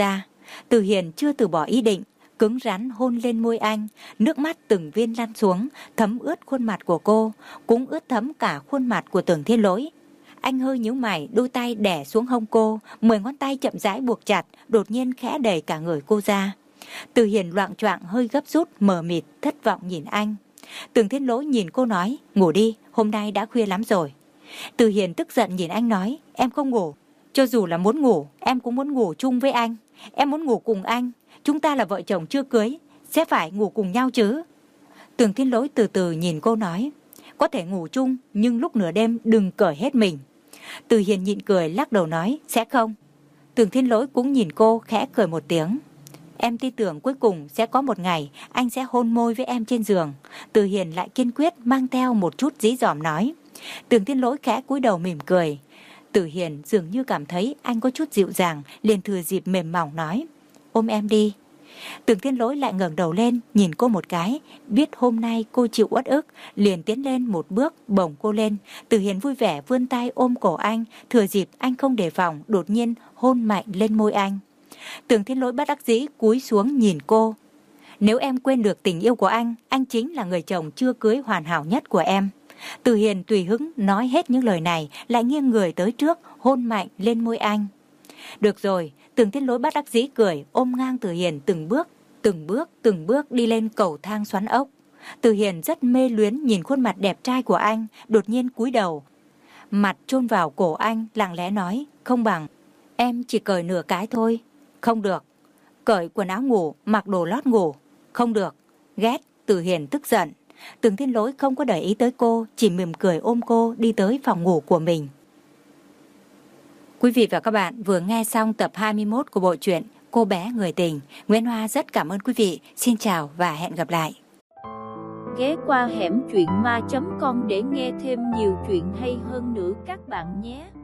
Từ Hiền chưa từ bỏ ý định, cứng rắn hôn lên môi anh, nước mắt từng viên lăn xuống, thấm ướt khuôn mặt của cô, cũng ướt thấm cả khuôn mặt của Tưởng Thiên Lỗi. Anh hơi nhíu mày, đôi tay đè xuống hông cô, mười ngón tay chậm rãi buộc chặt, đột nhiên khẽ đẩy cả người cô ra. Từ Hiền loạng choạng hơi gấp rút, mờ mịt, thất vọng nhìn anh. Tưởng Thiên Lỗi nhìn cô nói, ngủ đi, hôm nay đã khuya lắm rồi. Từ Hiền tức giận nhìn anh nói, em không ngủ. Cho dù là muốn ngủ, em cũng muốn ngủ chung với anh. Em muốn ngủ cùng anh. Chúng ta là vợ chồng chưa cưới, sẽ phải ngủ cùng nhau chứ. Tưởng Thiên Lỗi từ từ nhìn cô nói, có thể ngủ chung, nhưng lúc nửa đêm đừng cởi hết mình. Từ Hiền nhịn cười lắc đầu nói, sẽ không. Tưởng Thiên Lỗi cũng nhìn cô khẽ cười một tiếng. Em tin tưởng cuối cùng sẽ có một ngày anh sẽ hôn môi với em trên giường. Từ Hiền lại kiên quyết mang theo một chút dí dỏm nói. Tưởng Thiên Lỗi khẽ cúi đầu mỉm cười. Từ Hiền dường như cảm thấy anh có chút dịu dàng, liền thừa dịp mềm mỏng nói, ôm em đi. Tưởng Thiên Lỗi lại ngẩng đầu lên nhìn cô một cái, biết hôm nay cô chịu uất ức, liền tiến lên một bước bổng cô lên. Từ Hiền vui vẻ vươn tay ôm cổ anh, thừa dịp anh không đề phòng, đột nhiên hôn mạnh lên môi anh. Tưởng Thiên Lỗi bất đắc dĩ cúi xuống nhìn cô. Nếu em quên được tình yêu của anh, anh chính là người chồng chưa cưới hoàn hảo nhất của em. Từ Hiền tùy hứng nói hết những lời này, lại nghiêng người tới trước, hôn mạnh lên môi anh. Được rồi, Tưởng Thiên Lỗi bất đắc dĩ cười, ôm ngang Từ Hiền từng bước, từng bước, từng bước đi lên cầu thang xoắn ốc. Từ Hiền rất mê luyến nhìn khuôn mặt đẹp trai của anh, đột nhiên cúi đầu, mặt chôn vào cổ anh, lặng lẽ nói, không bằng, em chỉ cởi nửa cái thôi. Không được. Cởi quần áo ngủ, mặc đồ lót ngủ. Không được. Ghét. Từ Hiền tức giận. Tưởng Thiên Lỗi không có để ý tới cô, chỉ mỉm cười ôm cô đi tới phòng ngủ của mình. Quý vị và các bạn vừa nghe xong tập hai mươi mốt của bộ truyện Cô bé người tình. Nguyễn Hoa rất cảm ơn quý vị. Xin chào và hẹn gặp lại. Ghé qua hẻm truyện ma chấm com để nghe thêm nhiều chuyện hay hơn nữa các bạn nhé.